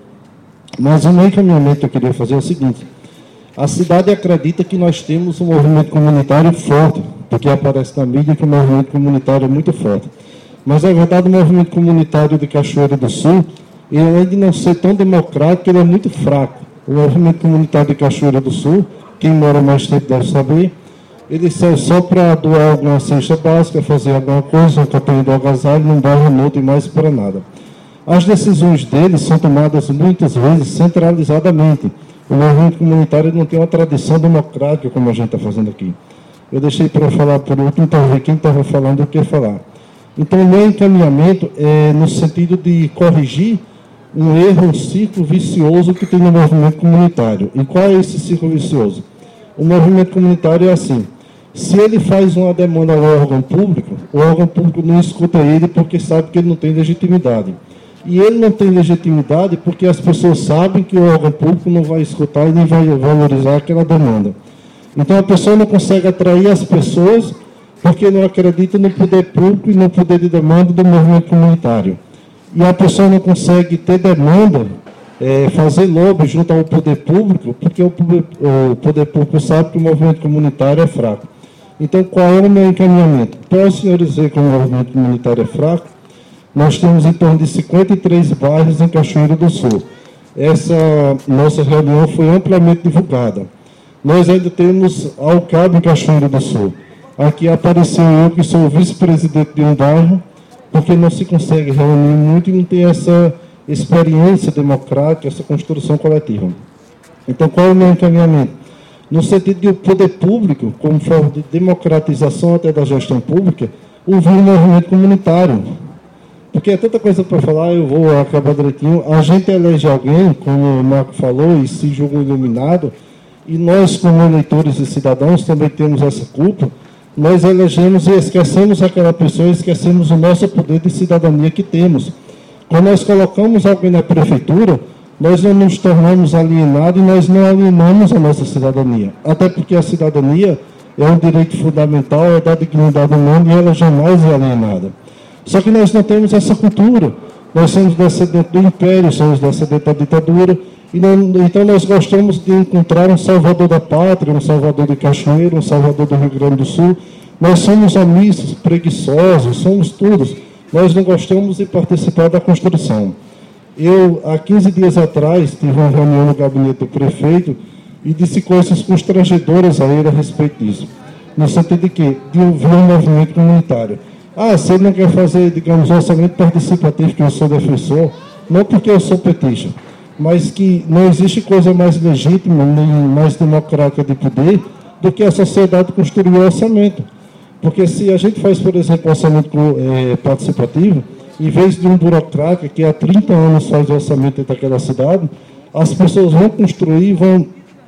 Mas o meu encaminhamento que eu queria fazer é o seguinte: a cidade acredita que nós temos um movimento comunitário forte, porque aparece na mídia que o movimento comunitário é muito forte. Mas, na verdade, o movimento comunitário de Cachoeira do Sul, ele, além de não ser tão democrático, ele é muito fraco. O movimento comunitário de Cachoeira do Sul, quem mora mais tempo deve saber, ele serve só para doar alguma cesta básica, fazer alguma coisa, uma campanha do agasalho, não dá remoto e mais para nada. As decisões deles são tomadas muitas vezes centralizadamente. O movimento comunitário não tem uma tradição democrática como a gente está fazendo aqui. Eu deixei para falar por último, então ver quem estava falando o que falar. Então, o meu encaminhamento é no sentido de corrigir um erro, um ciclo vicioso que tem no movimento comunitário. E qual é esse ciclo vicioso? O movimento comunitário é assim: se ele faz uma demanda ao órgão público, o órgão público não escuta ele porque sabe que ele não tem legitimidade. E ele não tem legitimidade porque as pessoas sabem que o órgão público não vai escutar e nem vai valorizar aquela demanda. Então, a pessoa não consegue atrair as pessoas porque não acredita no poder público e no poder de demanda do movimento comunitário. E a pessoa não consegue ter demanda, é, fazer lobby junto ao poder público, porque o poder, o poder público sabe que o movimento comunitário é fraco. Então, qual é o meu encaminhamento? Para os senhores dizer que o movimento comunitário é fraco, nós temos em torno de cinquenta e três bairros em Cachoeira do Sul. Essa nossa reunião foi amplamente divulgada. Nós ainda temos a U C A B em Cachoeira do Sul. Aqui apareceu eu, que sou o vice-presidente de um bairro, porque não se consegue reunir muito e não tem essa experiência democrática, essa construção coletiva. Então, qual é o meu encaminhamento? No sentido de o poder público, como forma de democratização até da gestão pública, ouvir o movimento comunitário. Porque é tanta coisa para falar, eu vou acabar direitinho. A gente elege alguém, como o Marco falou, e se julga iluminado, e nós, como eleitores e cidadãos, também temos essa culpa nós elegemos e esquecemos aquela pessoa, esquecemos o nosso poder de cidadania que temos. Quando nós colocamos alguém na prefeitura, nós não nos tornamos alienados e nós não alienamos a nossa cidadania. Até porque a cidadania é um direito fundamental, é da dignidade humana e ela jamais é alienada. Só que nós não temos essa cultura. Nós somos descendentes do Império, somos descendentes da ditadura, e não, então nós gostamos de encontrar um salvador da pátria, um salvador de Cachoeira, um salvador do Rio Grande do Sul. Nós somos omissos, preguiçosos, somos todos. Nós não gostamos de participar da construção. Eu, há quinze dias atrás, tive uma reunião no gabinete do prefeito e disse coisas constrangedoras a ele a respeito disso. No sentido de que, de ouvir um movimento comunitário. Ah, se ele não quer fazer, digamos, orçamento participativo, que eu sou defensor, não porque eu sou petista, mas que não existe coisa mais legítima, nem mais democrática de poder, do que a sociedade construir o orçamento. Porque se a gente faz, por exemplo, orçamento é, participativo, em vez de um burocrata que há trinta anos faz o orçamento dentro daquela cidade, as pessoas vão construir, vão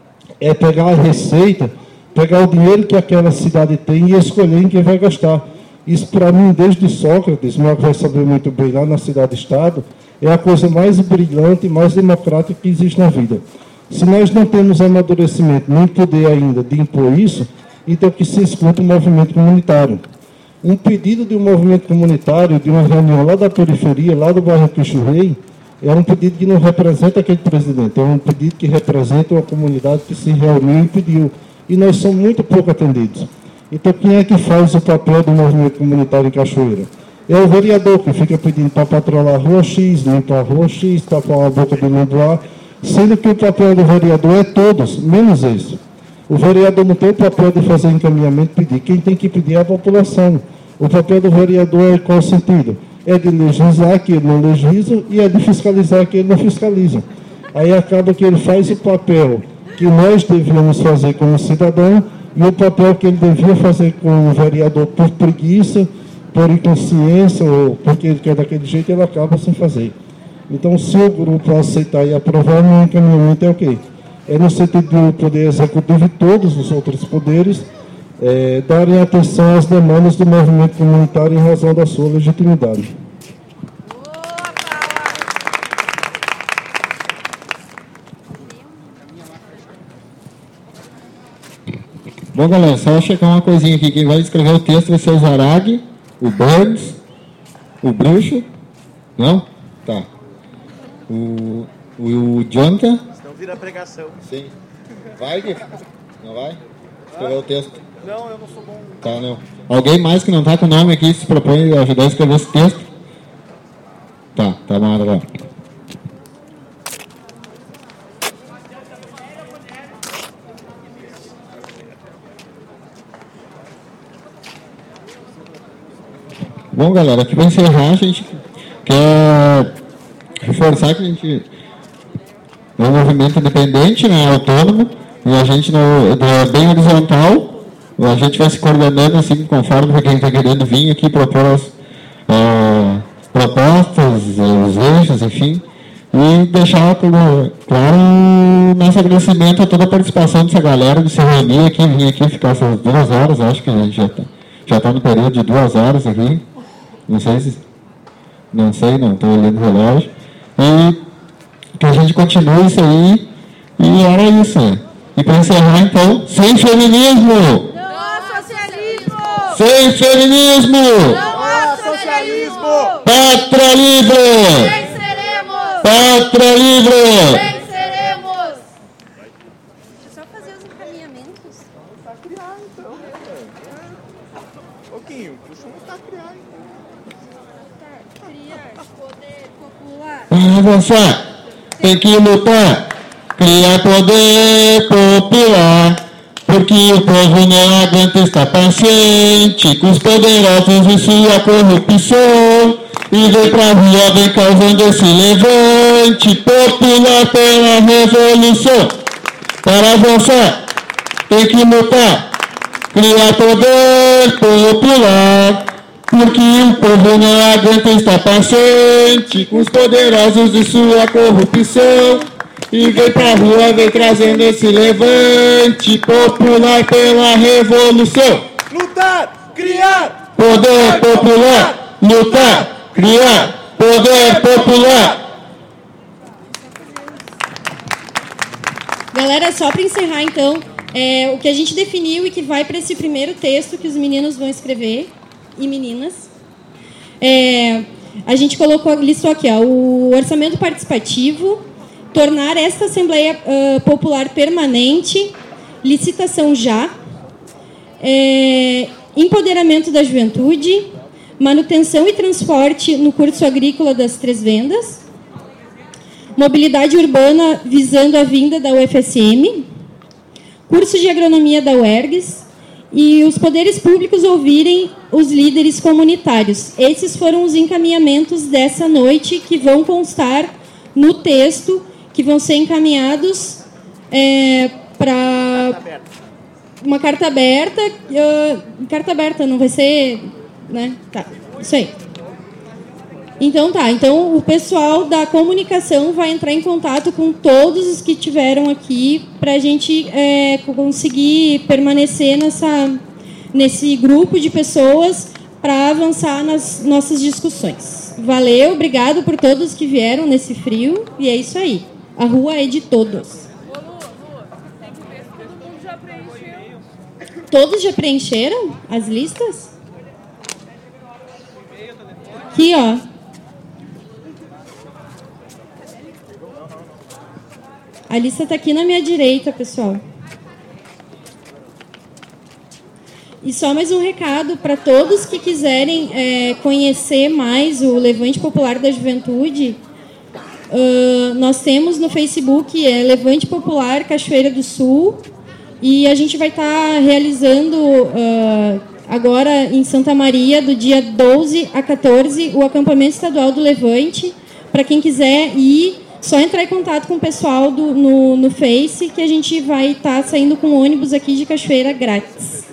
é, pegar a receita, pegar o dinheiro que aquela cidade tem e escolher em quem vai gastar. Isso, para mim, desde Sócrates, meu avô vai saber muito bem, lá na cidade-estado, é a coisa mais brilhante e mais democrática que existe na vida. Se nós não temos amadurecimento, nem poder ainda de impor isso, então que se escuta o movimento comunitário. Um pedido de um movimento comunitário, de uma reunião lá da periferia, lá do bairro Cristo Rei, é um pedido que não representa aquele presidente, é um pedido que representa uma comunidade que se reuniu e pediu. E nós somos muito pouco atendidos. Então, quem é que faz o papel do movimento comunitário em Cachoeira? É o vereador que fica pedindo para patrolar a rua X, limpar a rua X, tapar a boca do limboar, sendo que o papel do vereador é todos, menos esse. O vereador não tem o papel de fazer encaminhamento e pedir. Quem tem que pedir é a população. O papel do vereador é qual sentido? É de legislar que ele não legisla e é de fiscalizar que ele não fiscaliza. Aí acaba que ele faz o papel que nós devíamos fazer como cidadão e o papel que ele devia fazer com o vereador por preguiça, por inconsciência, ou porque ele quer daquele jeito, ele acaba sem fazer. Então, se o grupo aceitar e aprovar, o encaminhamento é o quê? É no sentido do poder executivo e todos os outros poderes é, darem atenção às demandas do movimento comunitário em razão da sua legitimidade. Bom, galera, só checar uma coisinha aqui. Quem vai escrever o texto vai ser o Zarag, o Burns, o Bruxo. Não? Tá. O, o, o Jonathan. Senão vira pregação. Sim. Vai, Gui? Não vai? Escrever ah, o texto. Não, eu não sou bom. Tá, não. Alguém mais que não tá com o nome aqui se propõe a ajudar a escrever esse texto? Tá, tá bom agora. Bom, galera, aqui para encerrar, a gente quer reforçar que a gente é um movimento independente, né, autônomo, e a gente não, é bem horizontal, a gente vai se coordenando assim, conforme quem está querendo vir aqui propor as é, propostas, os eixos, enfim, e deixar tudo claro nosso agradecimento a toda a participação dessa galera de se reunir aqui, vir aqui ficar essas duas horas, acho que a gente já está já tá no período de duas horas aqui. Não sei se... Não sei, não estou olhando o relógio. E que a gente continue isso aí. E era isso. E para encerrar, então, sem feminismo! Não há socialismo! Sem feminismo! Não há socialismo! Pátria livre! Venceremos! Pátria livre! Venceremos! Deixa eu só fazer os encaminhamentos. Tá criar, então. Ô, Quinho, puxa um tá criar, então. Criar poder popular. Para avançar, tem que lutar, criar poder popular, porque o povo não aguenta estar paciente com os poderosos e sua corrupção, e vem pra rua, vem causando esse levante popular pela revolução. Para avançar, tem que lutar, criar poder popular, porque o povo não aguenta estar paciente com os poderosos e sua corrupção, e vem pra rua, vem trazendo esse levante popular pela revolução. Lutar! lutar, criar. Poder popular, lutar, criar, poder popular. Galera, só para encerrar, então, é, o que a gente definiu e que vai para esse primeiro texto que os meninos vão escrever, e meninas, é, a gente colocou, listou aqui, ó, o orçamento participativo, tornar esta Assembleia uh, Popular permanente, licitação já, é, empoderamento da juventude, manutenção e transporte no curso agrícola das Três Vendas, mobilidade urbana visando a vinda da U F S M, curso de agronomia da U E R G S e os poderes públicos ouvirem os líderes comunitários. Esses foram os encaminhamentos dessa noite que vão constar no texto, que vão ser encaminhados é, para uma carta aberta. Uh, carta aberta, não vai ser... Né? Tá, isso aí. Então tá, então o pessoal da comunicação vai entrar em contato com todos os que tiveram aqui para a gente é, conseguir permanecer nessa, nesse grupo de pessoas para avançar nas nossas discussões. Valeu, obrigado por todos que vieram nesse frio e é isso aí. A rua é de todos. Todos já preencheram as listas? Aqui, ó. A lista está aqui na minha direita, pessoal. E só mais um recado para todos que quiserem é, conhecer mais o Levante Popular da Juventude. Uh, nós temos no Facebook é Levante Popular Cachoeira do Sul. E a gente vai estar tá realizando uh, agora em Santa Maria, do dia doze a quatorze, o acampamento estadual do Levante. Para quem quiser ir, só entrar em contato com o pessoal do, no, no Face, que a gente vai estar tá saindo com ônibus aqui de Cachoeira grátis.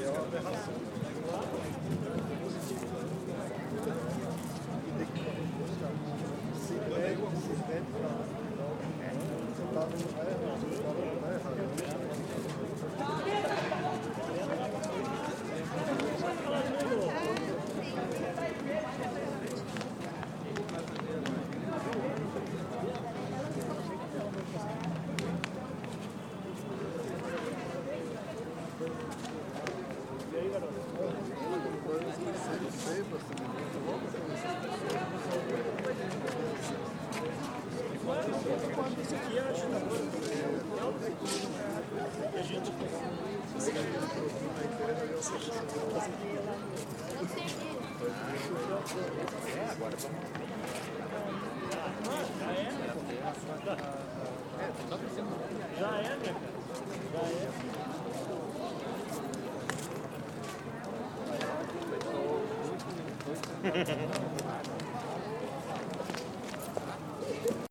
Já é.